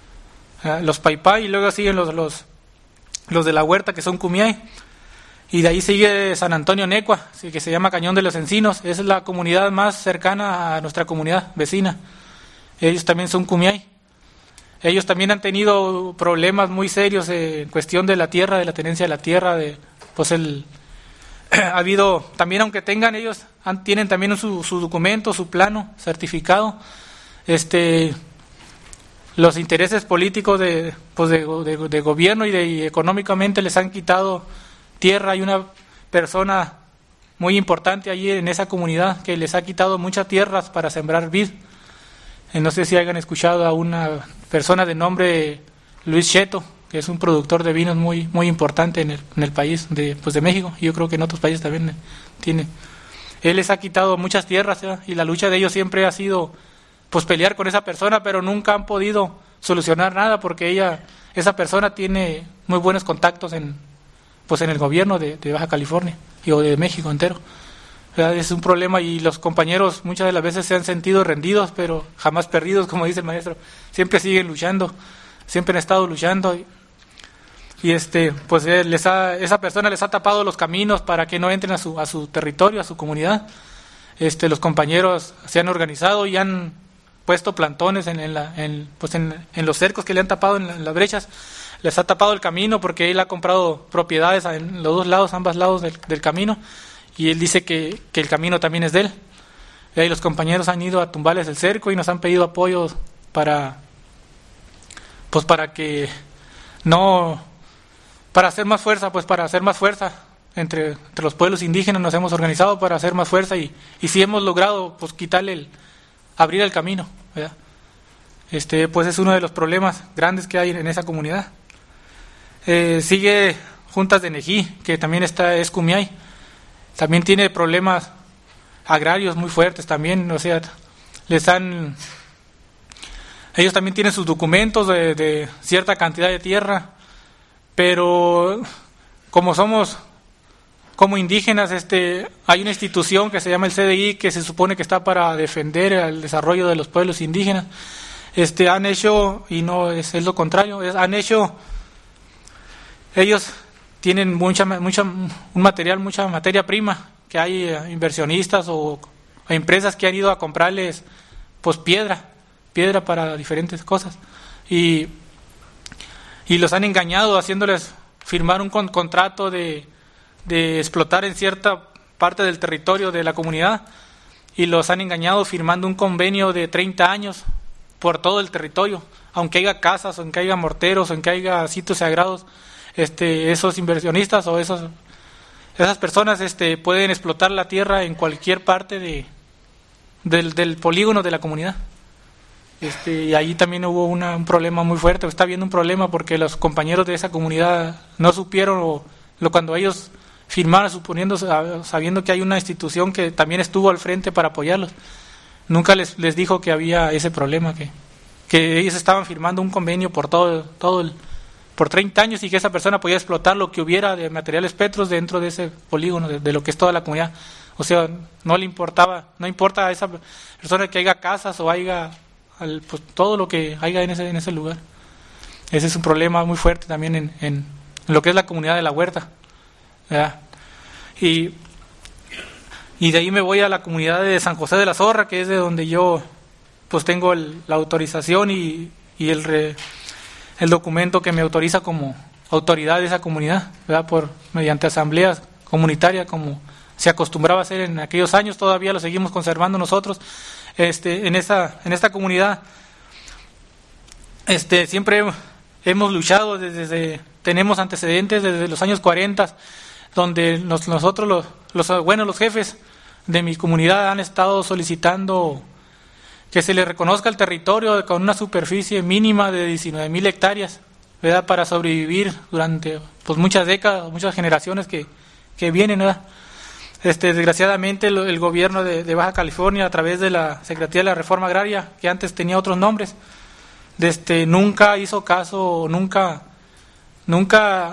Uh, los Paipai y luego siguen los, los, los de la Huerta, que son Kumiai. Y de ahí sigue San Antonio Necua, que se llama Cañón de los Encinos. Es la comunidad más cercana a nuestra comunidad vecina. Ellos también son Kumiai. Ellos también han tenido problemas muy serios en cuestión de la tierra, de la tenencia de la tierra. De, pues el ha habido, también aunque tengan ellos, han, tienen también su, su documento, su plano certificado. Este, los intereses políticos de, pues de, de, de gobierno y, de, y económicamente les han quitado tierra. Hay una persona muy importante allí en esa comunidad que les ha quitado muchas tierras para sembrar vid. Eh, no sé si hayan escuchado a una persona de nombre Luis Cheto, que es un productor de vinos muy muy importante en el, en el país de pues de México, y yo creo que en otros países también tiene. Él les ha quitado muchas tierras, ¿eh? Y la lucha de ellos siempre ha sido pues pelear con esa persona, pero nunca han podido solucionar nada porque ella esa persona tiene muy buenos contactos en pues en el gobierno de, de Baja California y o de México entero. ¿Verdad? Es un problema y los compañeros muchas de las veces se han sentido rendidos, pero jamás perdidos, como dice el maestro. Siempre siguen luchando, siempre han estado luchando y, y este pues eh, les ha, esa persona les ha tapado los caminos para que no entren a su a su territorio, a su comunidad. Este los compañeros se han organizado y han puesto plantones en, en la en, pues en, en los cercos que le han tapado en, la, en las brechas. Les ha tapado el camino porque él ha comprado propiedades en los dos lados, ambos lados del, del camino, y él dice que, que el camino también es de él. Y ahí los compañeros han ido a tumbarles el cerco y nos han pedido apoyo para pues para que no para hacer más fuerza, pues para hacer más fuerza entre, entre los pueblos indígenas. Nos hemos organizado para hacer más fuerza y, y sí hemos logrado pues quitarle el abrir el camino, ¿verdad? Este pues es uno de los problemas grandes que hay en esa comunidad. Eh, sigue Juntas de Nejí, que también está es Kumiai, también tiene problemas agrarios muy fuertes también, o sea, les han ellos también tienen sus documentos de, de cierta cantidad de tierra, pero como somos como indígenas, este hay una institución que se llama el C D I que se supone que está para defender el desarrollo de los pueblos indígenas. Este han hecho, y no es, es lo contrario, es, han hecho ellos tienen mucha mucha un material, mucha materia prima, que hay eh, inversionistas o empresas que han ido a comprarles pues piedra, piedra para diferentes cosas y y los han engañado haciéndoles firmar un con, contrato de, de explotar en cierta parte del territorio de la comunidad y los han engañado firmando un convenio de treinta años por todo el territorio, aunque haya casas, aunque haya morteros, aunque haya sitios sagrados, este, esos inversionistas o esos, esas personas este, pueden explotar la tierra en cualquier parte de, del, del polígono de la comunidad. Este, y ahí también hubo una, un problema muy fuerte, está habiendo un problema porque los compañeros de esa comunidad no supieron, o, lo, cuando ellos firmaron, suponiendo, sabiendo que hay una institución que también estuvo al frente para apoyarlos, nunca les, les dijo que había ese problema, que, que ellos estaban firmando un convenio por todo, todo el, por treinta años y que esa persona podía explotar lo que hubiera de materiales petros dentro de ese polígono, de, de lo que es toda la comunidad. O sea, no le importaba, no importa a esa persona que haya casas o haya al, pues, todo lo que haya en ese, en ese lugar. Ese es un problema muy fuerte también en, en, en lo que es la comunidad de la Huerta, ¿verdad? Y, y de ahí me voy a la comunidad de San José de la Zorra, que es de donde yo pues tengo el, la autorización y, y el, re, el documento que me autoriza como autoridad de esa comunidad, ¿verdad? Por, mediante asambleas comunitarias, como se acostumbraba a hacer en aquellos años, todavía lo seguimos conservando nosotros. Este, en esta, en esta comunidad este, siempre hemos luchado desde, desde, tenemos antecedentes desde los años cuarenta, donde nos, nosotros los, los, bueno, los jefes de mi comunidad han estado solicitando que se le reconozca el territorio con una superficie mínima de diecinueve mil hectáreas, ¿verdad? Para sobrevivir durante pues muchas décadas, muchas generaciones que, que vienen, ¿verdad? Este, desgraciadamente el, el gobierno de, de Baja California, a través de la Secretaría de la Reforma Agraria, que antes tenía otros nombres, este, nunca hizo caso, nunca, nunca,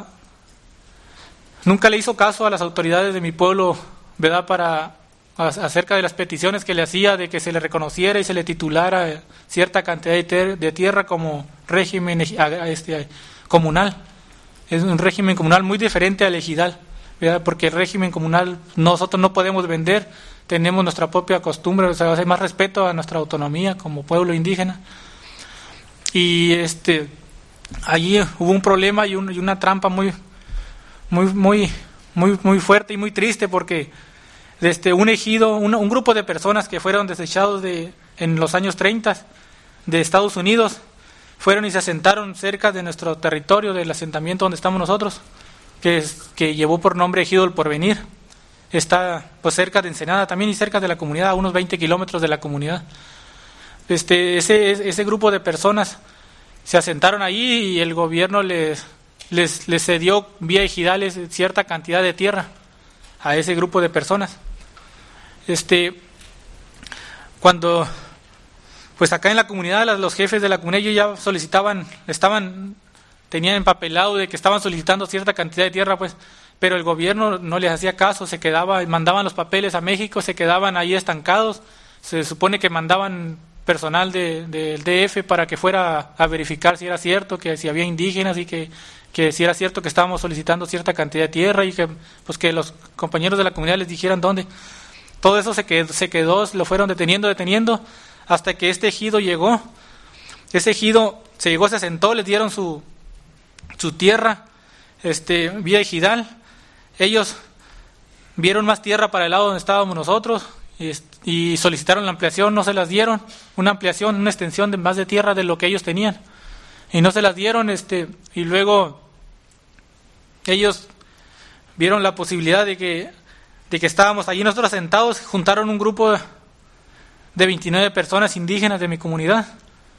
nunca le hizo caso a las autoridades de mi pueblo, ¿verdad? Para acerca de las peticiones que le hacía de que se le reconociera y se le titulara cierta cantidad de, ter, de tierra como régimen este, comunal. Es un régimen comunal muy diferente al ejidal, ¿verdad? Porque el régimen comunal nosotros no podemos vender, tenemos nuestra propia costumbre, o sea, hay más respeto a nuestra autonomía como pueblo indígena. Y este allí hubo un problema y, un, y una trampa muy muy muy muy muy fuerte y muy triste, porque desde un ejido, un, un grupo de personas que fueron desechados de, en los años treinta de Estados Unidos, fueron y se asentaron cerca de nuestro territorio, del asentamiento donde estamos nosotros, que, es, que llevó por nombre Ejido El Porvenir. Está pues cerca de Ensenada también y cerca de la comunidad, a unos veinte kilómetros de la comunidad. Este, ese, ese grupo de personas se asentaron ahí y el gobierno les, les, les cedió vía ejidales cierta cantidad de tierra a ese grupo de personas. Este, cuando, pues acá en la comunidad, los jefes de la comunidad ellos ya solicitaban, estaban, tenían empapelado de que estaban solicitando cierta cantidad de tierra, pues, pero el gobierno no les hacía caso, se quedaba, mandaban los papeles a México, se quedaban ahí estancados. Se supone que mandaban personal del de, de D F para que fuera a verificar si era cierto, que si había indígenas y que que si era cierto que estábamos solicitando cierta cantidad de tierra y que pues que los compañeros de la comunidad les dijeran dónde. Todo eso se quedó, se quedó, lo fueron deteniendo, deteniendo, hasta que este ejido llegó. Ese ejido se llegó, se asentó, les dieron su, su tierra, este, vía ejidal. Ellos vieron más tierra para el lado donde estábamos nosotros y, y solicitaron la ampliación, no se las dieron, una ampliación, una extensión de más de tierra de lo que ellos tenían. Y no se las dieron, este, y luego ellos vieron la posibilidad de que, de que estábamos allí nosotros sentados, juntaron un grupo de veintinueve personas indígenas de mi comunidad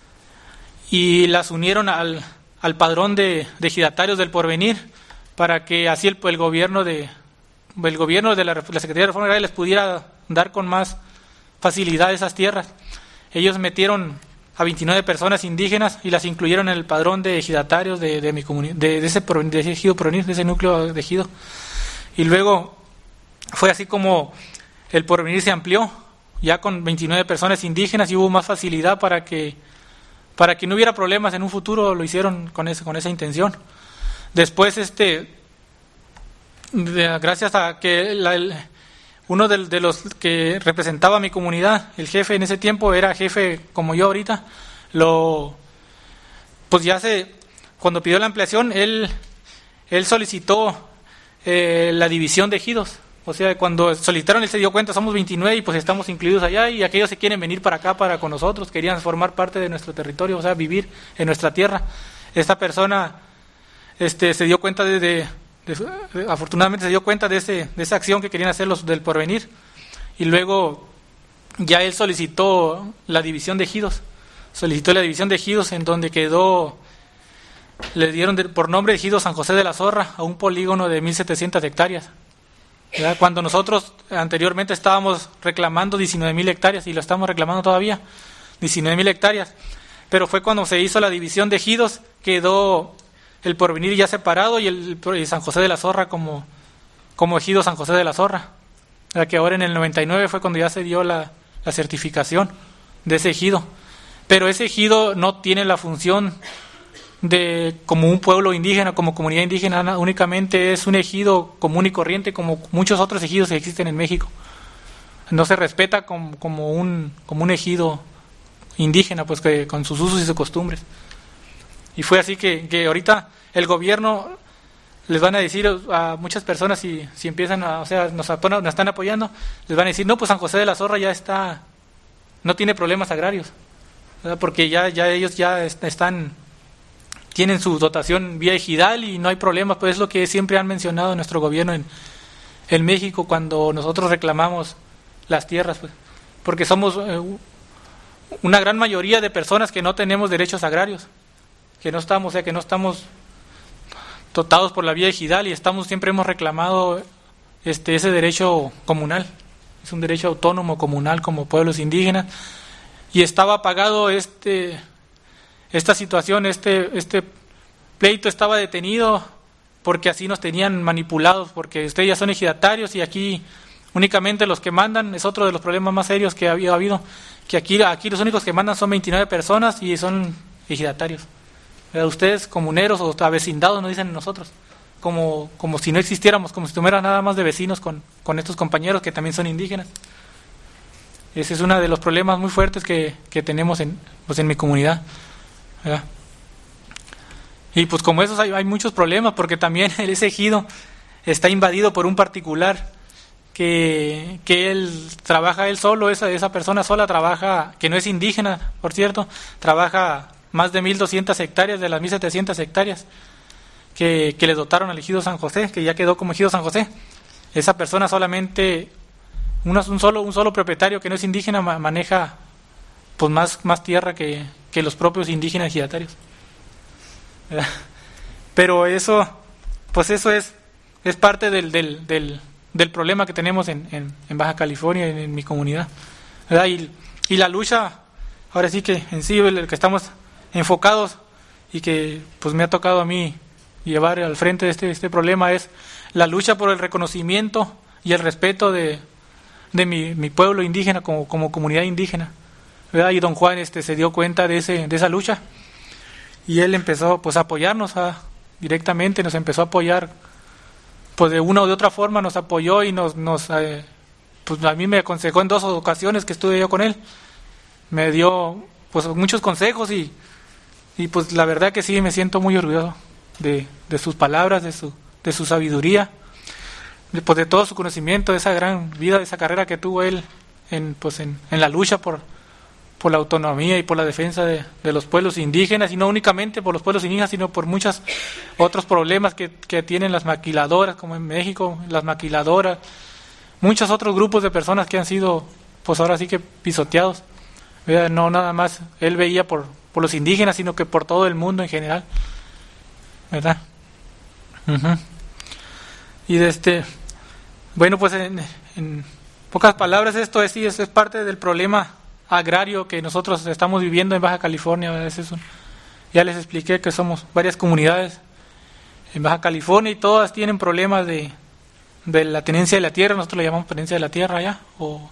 y las unieron al, al padrón de, de ejidatarios del Porvenir, para que así el, el gobierno de el gobierno de la, la Secretaría de Reforma Agraria les pudiera dar con más facilidad esas tierras. Ellos metieron a veintinueve personas indígenas y las incluyeron en el padrón de ejidatarios de, de mi comunidad, de, de ese de ese ejido Porvenir, de ese núcleo de ejido. Y luego fue así como el Porvenir se amplió, ya con veintinueve personas indígenas, y hubo más facilidad para que para que no hubiera problemas en un futuro. Lo hicieron con ese, con esa intención. Después, este, de, gracias a que la, el, uno de, de los que representaba a mi comunidad, el jefe en ese tiempo era jefe como yo ahorita, lo, pues ya se, cuando pidió la ampliación, él, él solicitó eh, la división de ejidos. O sea, cuando solicitaron, él se dio cuenta, somos veintinueve y pues estamos incluidos allá, y aquellos se quieren venir para acá, para con nosotros, querían formar parte de nuestro territorio, o sea, vivir en nuestra tierra. Esta persona este, se dio cuenta de, de, de, afortunadamente se dio cuenta de, ese, de esa acción que querían hacer los del Porvenir, y luego ya él solicitó la división de ejidos, solicitó la división de ejidos en donde quedó, le dieron de, por nombre ejido San José de la Zorra, a un polígono de mil setecientas hectáreas. ¿Verdad? Cuando nosotros anteriormente estábamos reclamando diecinueve mil hectáreas, y lo estamos reclamando todavía, diecinueve mil hectáreas, pero fue cuando se hizo la división de ejidos, quedó el Porvenir ya separado, y el y San José de la Zorra como, como ejido San José de la Zorra, ¿verdad? Que ahora en el noventa y nueve fue cuando ya se dio la, la certificación de ese ejido, pero ese ejido no tiene la función de como un pueblo indígena, como comunidad indígena, únicamente es un ejido común y corriente como muchos otros ejidos que existen en México. No se respeta como, como un como un ejido indígena, pues que con sus usos y sus costumbres. Y fue así que, que ahorita el gobierno les van a decir a muchas personas, si, si empiezan a, o sea, nos, nos están apoyando, les van a decir, no, pues San José de la Zorra ya está, no tiene problemas agrarios, ¿verdad? Porque ya, ya ellos ya están tienen su dotación vía ejidal y no hay problema, pues es lo que siempre han mencionado nuestro gobierno en, en México cuando nosotros reclamamos las tierras, pues, porque somos eh, una gran mayoría de personas que no tenemos derechos agrarios, que no estamos, o sea, que no estamos dotados por la vía ejidal, y estamos siempre hemos reclamado este ese derecho comunal, es un derecho autónomo comunal como pueblos indígenas, y estaba pagado este esta situación, este este pleito estaba detenido porque así nos tenían manipulados, porque ustedes ya son ejidatarios y aquí únicamente los que mandan, es otro de los problemas más serios que había habido, que aquí aquí los únicos que mandan son veintinueve personas y son ejidatarios. Ustedes comuneros o avecindados nos dicen nosotros, como como si no existiéramos, como si tuviéramos nada más de vecinos con con estos compañeros que también son indígenas. Ese es uno de los problemas muy fuertes que, que tenemos en pues en mi comunidad, ¿verdad? Y pues como esos hay, hay muchos problemas, porque también ese ejido está invadido por un particular que, que él trabaja él solo, esa, esa persona sola trabaja, que no es indígena, por cierto, trabaja más de mil doscientas hectáreas de las mil setecientas hectáreas que, que le dotaron al ejido San José, que ya quedó como ejido San José. Esa persona solamente, una, un solo un solo propietario que no es indígena maneja pues más, más tierra que, que los propios indígenas ejidatarios. Pero eso, pues eso es es parte del del, del, del problema que tenemos en, en, en Baja California, en, en mi comunidad, ¿verdad? Y, y la lucha, ahora sí que en sí, el que estamos enfocados y que pues me ha tocado a mí llevar al frente de este, este problema es la lucha por el reconocimiento y el respeto de, de mi, mi pueblo indígena como, como comunidad indígena, ¿verdad? Y don Juan este se dio cuenta de ese de esa lucha y él empezó pues a apoyarnos a, directamente, nos empezó a apoyar, pues de una o de otra forma nos apoyó y nos, nos eh, pues a mí me aconsejó en dos ocasiones que estuve yo con él, me dio pues muchos consejos y, y pues la verdad que sí me siento muy orgulloso de, de sus palabras, de su, de su sabiduría, de, pues de todo su conocimiento, de esa gran vida, de esa carrera que tuvo él en, pues en, en la lucha por por la autonomía y por la defensa de, de los pueblos indígenas, y no únicamente por los pueblos indígenas, sino por muchos otros problemas que, que tienen las maquiladoras, como en México, las maquiladoras, muchos otros grupos de personas que han sido, pues ahora sí que pisoteados, ¿verdad? No nada más él veía por, por los indígenas, sino que por todo el mundo en general, ¿verdad? Uh-huh. Y de este, bueno, pues en, en pocas palabras esto es, sí, es, es parte del problema agrario que nosotros estamos viviendo en Baja California. Es un, ya les expliqué que somos varias comunidades en Baja California y todas tienen problemas de, de la tenencia de la tierra. Nosotros le llamamos tenencia de la tierra ya, o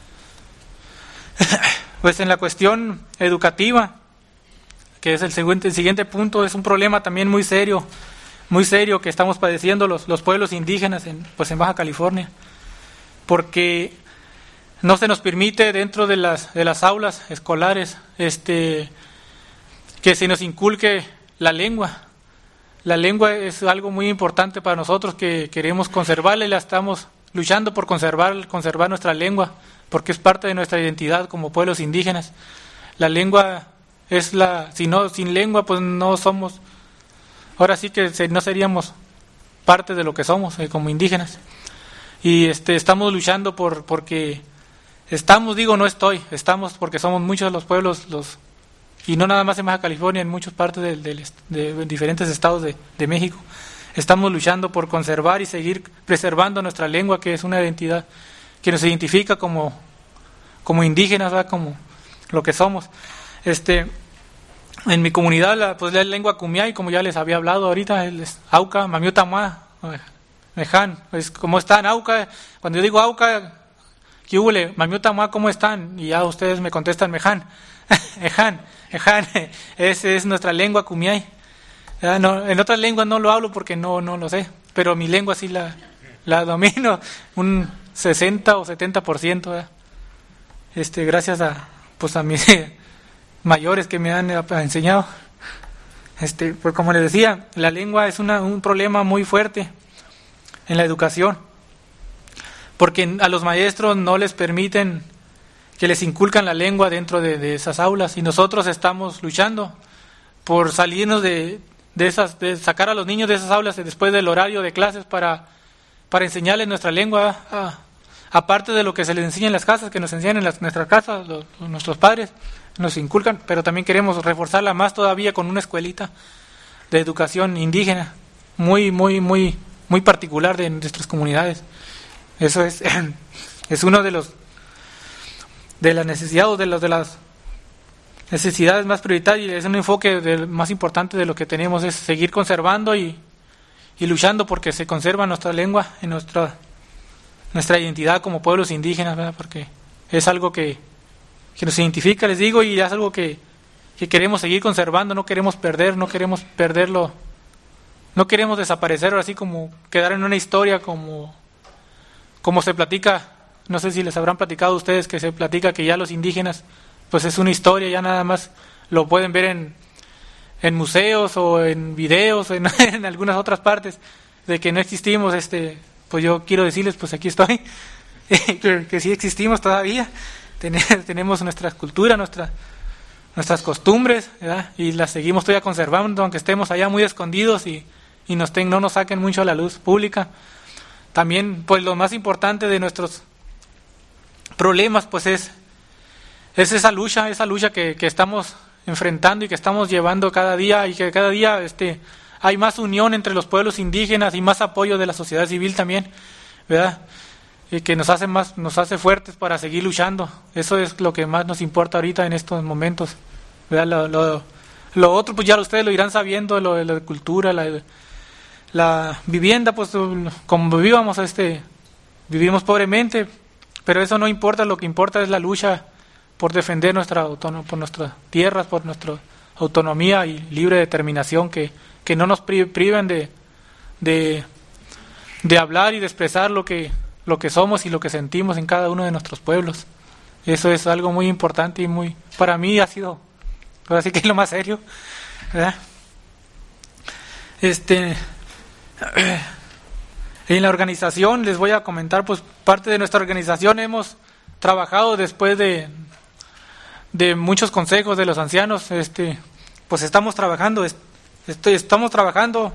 pues en la cuestión educativa, que es el siguiente, el siguiente punto, es un problema también muy serio, muy serio que estamos padeciendo los, los pueblos indígenas en, pues en Baja California, porque no se nos permite dentro de las de las aulas escolares este que se nos inculque la lengua, la lengua es algo muy importante para nosotros que queremos conservarla y la estamos luchando por conservar, conservar nuestra lengua, porque es parte de nuestra identidad como pueblos indígenas. La lengua es la, si no, sin lengua pues no somos, ahora sí que no seríamos parte de lo que somos eh, como indígenas. Y este estamos luchando por porque estamos, digo, no estoy, estamos porque somos muchos los pueblos, los y no nada más en Baja California, en muchas partes de, de, de diferentes estados de, de México. Estamos luchando por conservar y seguir preservando nuestra lengua, que es una identidad que nos identifica como, como indígenas, ¿verdad? Como lo que somos. Este, en mi comunidad, la, pues la lengua kumiai, como ya les había hablado ahorita, es Auca, Mamiutamá, Meján. Pues, ¿cómo están, Auca? Cuando yo digo Auca, ¿qué hubo? Mamiutamá, ¿cómo están? Y ya ustedes me contestan Meján. Meján, Meján, esa es nuestra lengua kumiai. No, en otras lenguas no lo hablo porque no, no lo sé, pero mi lengua sí la, la domino un sesenta o setenta por ciento, ¿verdad? Este, gracias a, pues a mis mayores que me han enseñado. Este, pues como les decía, la lengua es una, un problema muy fuerte en la educación, porque a los maestros no les permiten que les inculcan la lengua dentro de, de esas aulas, y nosotros estamos luchando por salirnos de de esas, de sacar a los niños de esas aulas después del horario de clases para, para enseñarles nuestra lengua, ah, aparte de lo que se les enseña en las casas, que nos enseñan en las, nuestras casas, los, nuestros padres nos inculcan, pero también queremos reforzarla más todavía con una escuelita de educación indígena, muy, muy, muy, muy particular de nuestras comunidades. Eso es, es uno de los, de las necesidades, de los, de las necesidades más prioritarias, es un enfoque del, más importante de lo que tenemos, es seguir conservando y, y luchando porque se conserva nuestra lengua y nuestra, nuestra identidad como pueblos indígenas, ¿verdad? Porque es algo que, que nos identifica, les digo, y es algo que, que queremos seguir conservando, no queremos perder, no queremos perderlo, no queremos desaparecer, así como quedar en una historia como, como se platica, no sé si les habrán platicado a ustedes que se platica que ya los indígenas pues es una historia, ya nada más lo pueden ver en, en museos o en videos, en, en algunas otras partes, de que no existimos. Este, pues yo quiero decirles, pues aquí estoy, que, que sí existimos todavía, Ten, tenemos nuestra cultura, nuestra, nuestras costumbres, ¿verdad? Y las seguimos todavía conservando, aunque estemos allá muy escondidos y, y nos ten, no nos saquen mucho a la luz pública. También, pues lo más importante de nuestros problemas, pues es Es esa lucha, esa lucha que, que estamos enfrentando y que estamos llevando cada día, y que cada día este, hay más unión entre los pueblos indígenas y más apoyo de la sociedad civil también, ¿verdad? Y que nos hace más, nos hace fuertes para seguir luchando. Eso es lo que más nos importa ahorita en estos momentos, ¿verdad? Lo, lo, lo otro, pues ya ustedes lo irán sabiendo, lo de la cultura, la, la vivienda, pues como vivíamos, este, vivimos pobremente, pero eso no importa, lo que importa es la lucha por defender nuestra autonomía, por nuestras tierras, por nuestra autonomía y libre determinación, que, que no nos priven de, de, de hablar y de expresar lo que, lo que somos y lo que sentimos en cada uno de nuestros pueblos. Eso es algo muy importante y muy, para mí ha sido, ahora sí que es lo más serio, ¿verdad? Este, en la organización les voy a comentar, pues parte de nuestra organización hemos trabajado después de de muchos consejos de los ancianos, este, pues estamos trabajando, estoy, estamos trabajando,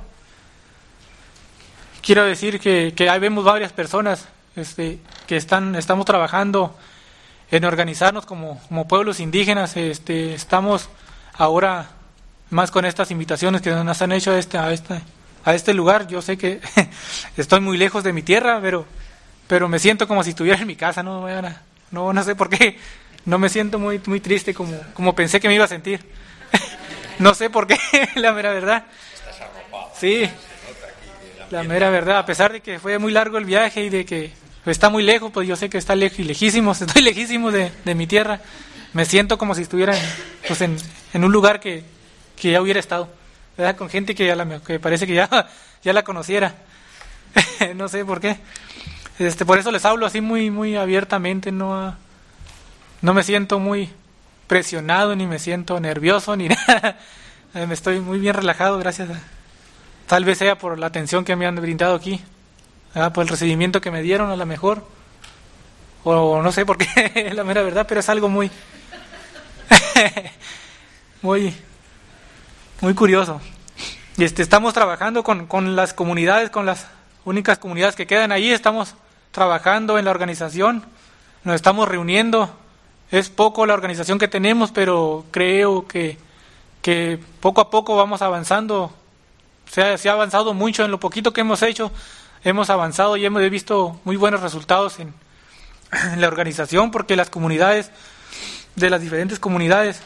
quiero decir que, que ahí vemos varias personas este, que están, estamos trabajando en organizarnos como, como pueblos indígenas, este, estamos ahora más con estas invitaciones que nos han hecho a este, a este, a este lugar. Yo sé que estoy muy lejos de mi tierra, pero, pero me siento como si estuviera en mi casa, no, no, no sé por qué. No me siento muy muy triste como, como pensé que me iba a sentir. No sé por qué, la mera verdad. Sí, la mera verdad. A pesar de que fue muy largo el viaje y de que está muy lejos, pues yo sé que está lejos y lejísimos, estoy lejísimo de, de mi tierra. Me siento como si estuviera en, pues en, en un lugar que, que ya hubiera estado, ¿verdad? Con gente que, ya la, que parece que ya, ya la conociera. No sé por qué. Este, por eso les hablo así muy muy abiertamente, no... No me siento muy presionado, ni me siento nervioso, ni nada. Me estoy muy bien relajado, gracias a, Tal vez sea por la atención que me han brindado aquí, ¿verdad? Por el recibimiento que me dieron a lo mejor, o no sé por qué, es la mera verdad, pero es algo muy, muy, muy curioso. Y este, estamos trabajando con, con las comunidades, con las únicas comunidades que quedan ahí, estamos trabajando en la organización, nos estamos reuniendo. Es poco la organización que tenemos, pero creo que, que poco a poco vamos avanzando. Se ha, se ha avanzado mucho en lo poquito que hemos hecho, hemos avanzado y hemos visto muy buenos resultados en, en la organización, porque las comunidades, de las diferentes comunidades,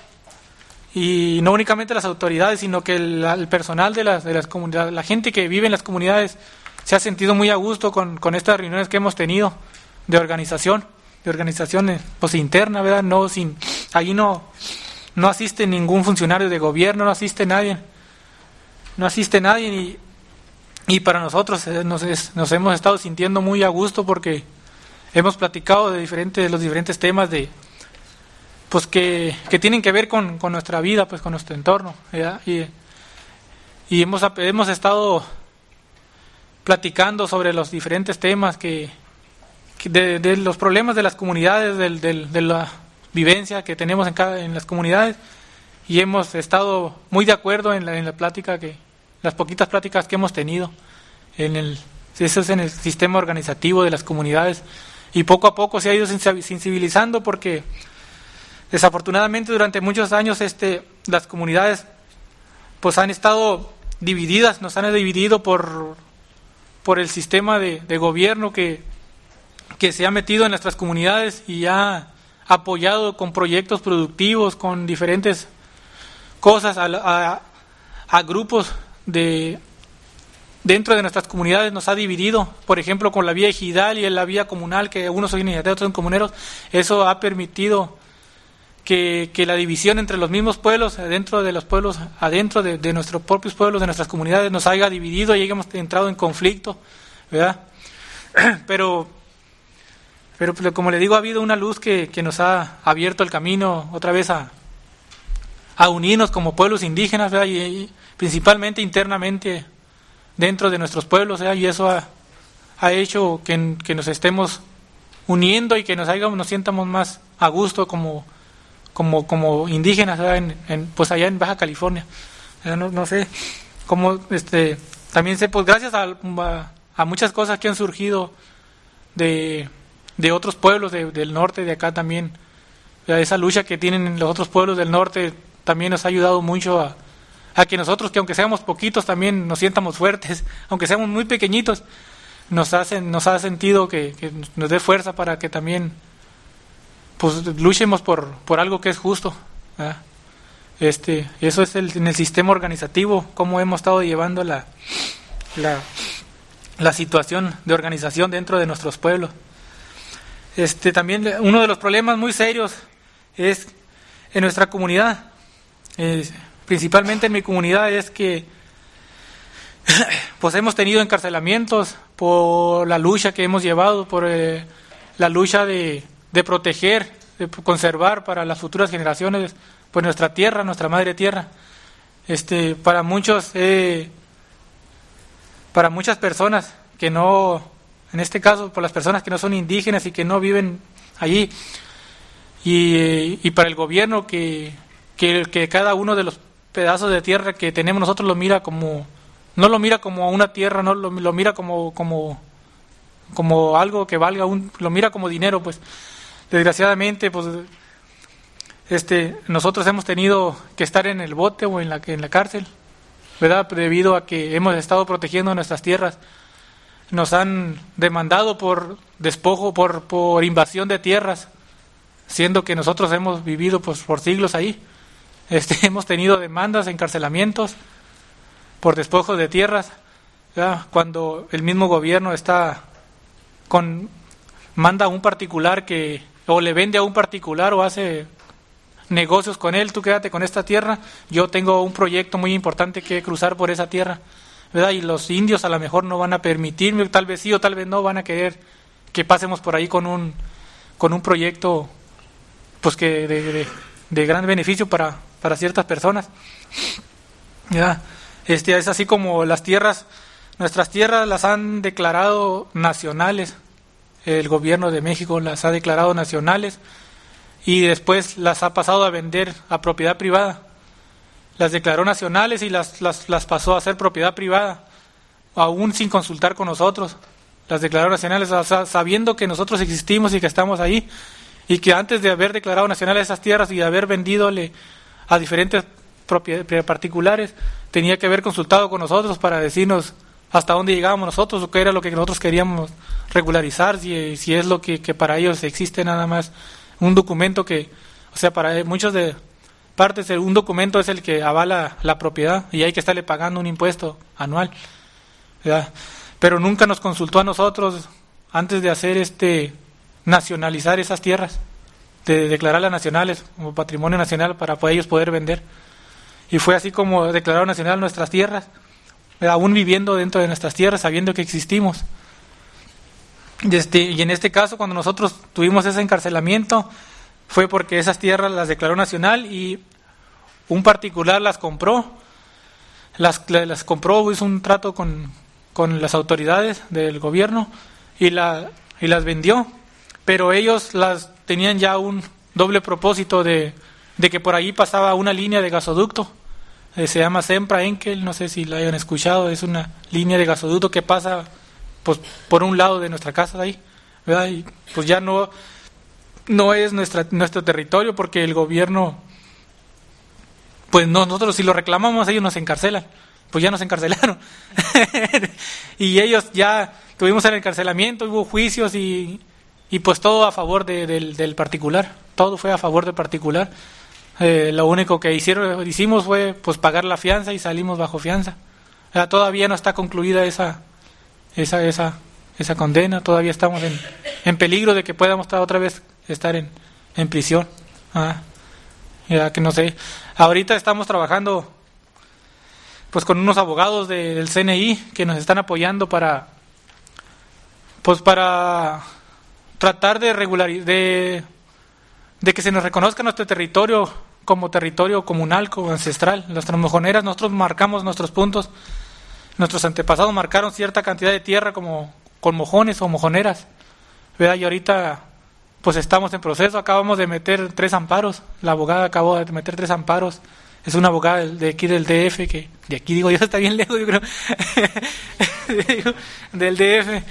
y no únicamente las autoridades, sino que el, el personal de las, de las comunidades, la gente que vive en las comunidades, se ha sentido muy a gusto con, con estas reuniones que hemos tenido de organización, de organizaciones pues interna, ¿verdad? No, sin, ahí no, no asiste ningún funcionario de gobierno, no asiste nadie, no asiste nadie, y, y para nosotros eh, nos, es, nos hemos estado sintiendo muy a gusto, porque hemos platicado de diferentes, de los diferentes temas de pues que, que tienen que ver con, con nuestra vida, pues con nuestro entorno, ¿verdad? Y, y hemos, hemos estado platicando sobre los diferentes temas que, que de, de los problemas de las comunidades, del, del, de la vivencia que tenemos en cada en las comunidades, y hemos estado muy de acuerdo en la, en la plática que las poquitas pláticas que hemos tenido en el eso es en el sistema organizativo de las comunidades, y poco a poco se ha ido sensibilizando, porque desafortunadamente durante muchos años este las comunidades pues han estado divididas, nos han dividido por por el sistema de, de gobierno que, que se ha metido en nuestras comunidades y ha apoyado con proyectos productivos, con diferentes cosas a, a, a grupos de dentro de nuestras comunidades. Nos ha dividido, por ejemplo, con la vía ejidal y la vía comunal, que unos son iniciativos, otros son comuneros. Eso ha permitido que, que la división entre los mismos pueblos, adentro de los pueblos, adentro de, de nuestros propios pueblos, de nuestras comunidades, nos haya dividido y hayamos entrado en conflicto, ¿verdad? Pero, pero como le digo, ha habido una luz que, que nos ha abierto el camino otra vez a, a unirnos como pueblos indígenas, ¿verdad? Y, y principalmente internamente dentro de nuestros pueblos, ¿verdad? Y eso ha, ha hecho que, que nos estemos uniendo y que nos, haya, nos sientamos más a gusto como como como indígenas, en, en, pues allá en Baja California. No, no sé cómo, este, también sé, pues gracias a, a, a muchas cosas que han surgido de, de otros pueblos de, del norte, de acá también, esa lucha que tienen los otros pueblos del norte también nos ha ayudado mucho a, a que nosotros, que aunque seamos poquitos, también nos sientamos fuertes, aunque seamos muy pequeñitos, nos hacen, nos ha sentido que, que nos dé fuerza para que también pues luchemos por, por algo que es justo, ¿verdad? Este, eso es el, en el sistema organizativo, cómo hemos estado llevando la, la, la situación de organización dentro de nuestros pueblos. Este, también uno de los problemas muy serios es en nuestra comunidad, eh, principalmente en mi comunidad, es que pues hemos tenido encarcelamientos por la lucha que hemos llevado, por eh, la lucha de de proteger, de conservar para las futuras generaciones pues nuestra tierra, nuestra madre tierra. Este, para muchos, eh, para muchas personas que no, en este caso, por las personas que no son indígenas y que no viven allí, y, y para el gobierno que, que, que cada uno de los pedazos de tierra que tenemos nosotros lo mira como, no lo mira como una tierra, no lo, lo mira como, como, como algo que valga, un, lo mira como dinero, pues. Desgraciadamente, pues, este, nosotros hemos tenido que estar en el bote o en la en la cárcel, ¿verdad? Debido a que hemos estado protegiendo nuestras tierras. Nos han demandado por despojo, por por invasión de tierras, siendo que nosotros hemos vivido pues por siglos ahí. Este, hemos tenido demandas, encarcelamientos por despojo de tierras, ¿verdad? Cuando el mismo gobierno está con manda a un particular que o le vende a un particular o hace negocios con él, tú quédate con esta tierra, yo tengo un proyecto muy importante que cruzar por esa tierra, ¿verdad? Y los indios a lo mejor no van a permitirme, tal vez sí o tal vez no, van a querer que pasemos por ahí con un con un proyecto pues que de, de, de gran beneficio para, para ciertas personas, ¿verdad? Este, es así como las tierras, nuestras tierras las han declarado nacionales, el gobierno de México las ha declarado nacionales y después las ha pasado a vender a propiedad privada. Las declaró nacionales y las, las, las pasó a ser propiedad privada, aún sin consultar con nosotros. Las declaró nacionales, o sea, sabiendo que nosotros existimos y que estamos ahí, y que antes de haber declarado nacionales esas tierras y de haber vendidole a diferentes propiedades particulares, tenía que haber consultado con nosotros para decirnos hasta dónde llegábamos nosotros o qué era lo que nosotros queríamos regularizar, si, si es lo que, que para ellos existe nada más un documento que, o sea, para muchos de partes un documento es el que avala la propiedad y hay que estarle pagando un impuesto anual, ¿verdad? Pero nunca nos consultó a nosotros antes de hacer este nacionalizar esas tierras, de declararlas nacionales como patrimonio nacional para poder ellos poder vender. Y fue así como declararon nacional nuestras tierras, aún viviendo dentro de nuestras tierras, sabiendo que existimos. Este, y en este caso, cuando nosotros tuvimos ese encarcelamiento, fue porque esas tierras las declaró nacional y un particular las compró, las, las compró, hizo un trato con, con las autoridades del gobierno y, la, y las vendió, pero ellos las tenían ya un doble propósito de, de que por ahí pasaba una línea de gasoducto, eh, se llama Sempra Enkel, no sé si la hayan escuchado, es una línea de gasoducto que pasa pues por un lado de nuestra casa de ahí, ¿verdad? Y pues ya no no es nuestra nuestro territorio porque el gobierno, pues no, nosotros si lo reclamamos ellos nos encarcelan, pues ya nos encarcelaron y ellos ya tuvimos el encarcelamiento, hubo juicios y y pues todo a favor de, del, del particular, todo fue a favor del particular. Eh, lo único que hicieron hicimos fue pues pagar la fianza y salimos bajo fianza. O sea, todavía no está concluida esa esa esa esa condena, todavía estamos en, en peligro de que podamos estar otra vez estar en, en prisión. Ah, ya que no sé. Ahorita estamos trabajando pues con unos abogados de, del C N I que nos están apoyando para pues para tratar de regularizar, de, de que se nos reconozca nuestro territorio como territorio comunal, como ancestral. Las mojoneras, nosotros marcamos nuestros puntos, nuestros antepasados marcaron cierta cantidad de tierra como con mojones o mojoneras, ¿verdad? Y ahorita pues estamos en proceso, acabamos de meter tres amparos, la abogada acabó de meter tres amparos, es una abogada de aquí del D F, que de aquí digo yo está bien lejos, yo creo, del D F.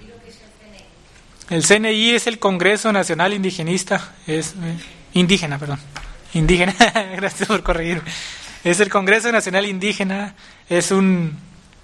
El C N I es el Congreso Nacional Indigenista, es eh, indígena, perdón, indígena, gracias por corregirme. Es el Congreso Nacional Indígena, es un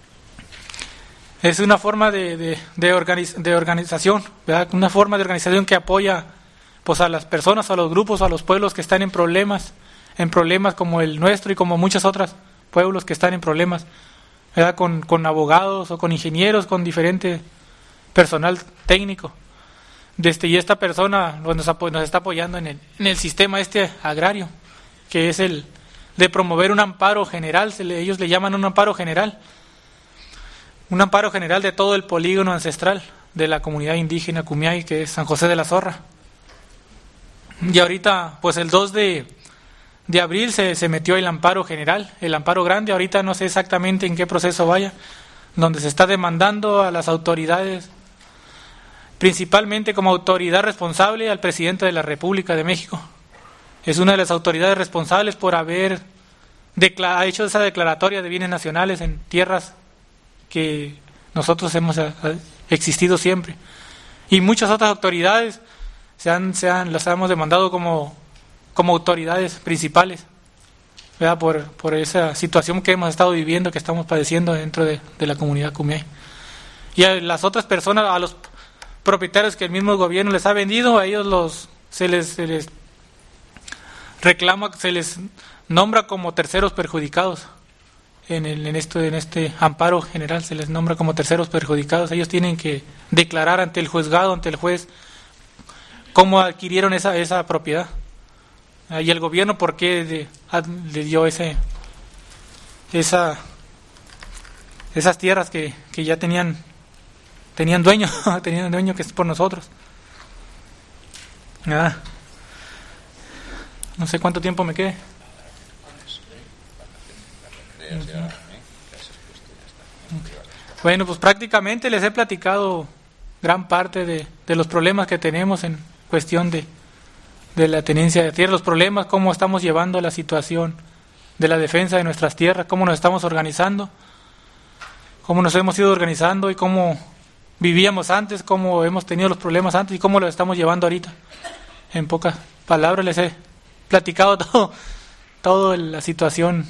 es una forma de de, de, organiz, de organización, ¿verdad? Una forma de organización que apoya pues a las personas, a los grupos, a los pueblos que están en problemas, en problemas como el nuestro y como muchos otros pueblos que están en problemas, ¿verdad? Con con abogados o con ingenieros, con diferente personal técnico. Desde, y esta persona nos, nos está apoyando en el, en el sistema este agrario, que es el de promover un amparo general, se le, ellos le llaman un amparo general, un amparo general de todo el polígono ancestral de la comunidad indígena Kumiai, que es San José de la Zorra. Y ahorita, pues el dos de abril se, se metió el amparo general, el amparo grande, ahorita no sé exactamente en qué proceso vaya, donde se está demandando a las autoridades, principalmente como autoridad responsable al presidente de la República de México. Es una de las autoridades responsables por haber decla- hecho esa declaratoria de bienes nacionales en tierras que nosotros hemos a, a, existido siempre. Y muchas otras autoridades se han, se han, las hemos demandado como, como autoridades principales, ¿verdad? Por, por esa situación que hemos estado viviendo, que estamos padeciendo dentro de, de la comunidad Kumiai. Y a las otras personas, a los propietarios que el mismo gobierno les ha vendido, a ellos los se les, se les reclama, se les nombra como terceros perjudicados en el en esto en este amparo general, se les nombra como terceros perjudicados. Ellos tienen que declarar ante el juzgado, ante el juez, cómo adquirieron esa esa propiedad y el gobierno por qué de, a, le dio ese esa esas tierras que, que ya tenían Tenían dueño, tenían dueño que es por nosotros. Nada. No sé cuánto tiempo me quede. Bueno, pues prácticamente les he platicado gran parte de, de los problemas que tenemos en cuestión de, de la tenencia de tierra, los problemas, cómo estamos llevando la situación de la defensa de nuestras tierras, cómo nos estamos organizando, cómo nos hemos ido organizando y cómo vivíamos antes, cómo hemos tenido los problemas antes y cómo los estamos llevando ahorita. En pocas palabras les he platicado todo, toda la situación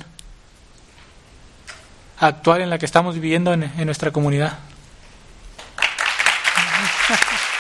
actual en la que estamos viviendo en, en nuestra comunidad.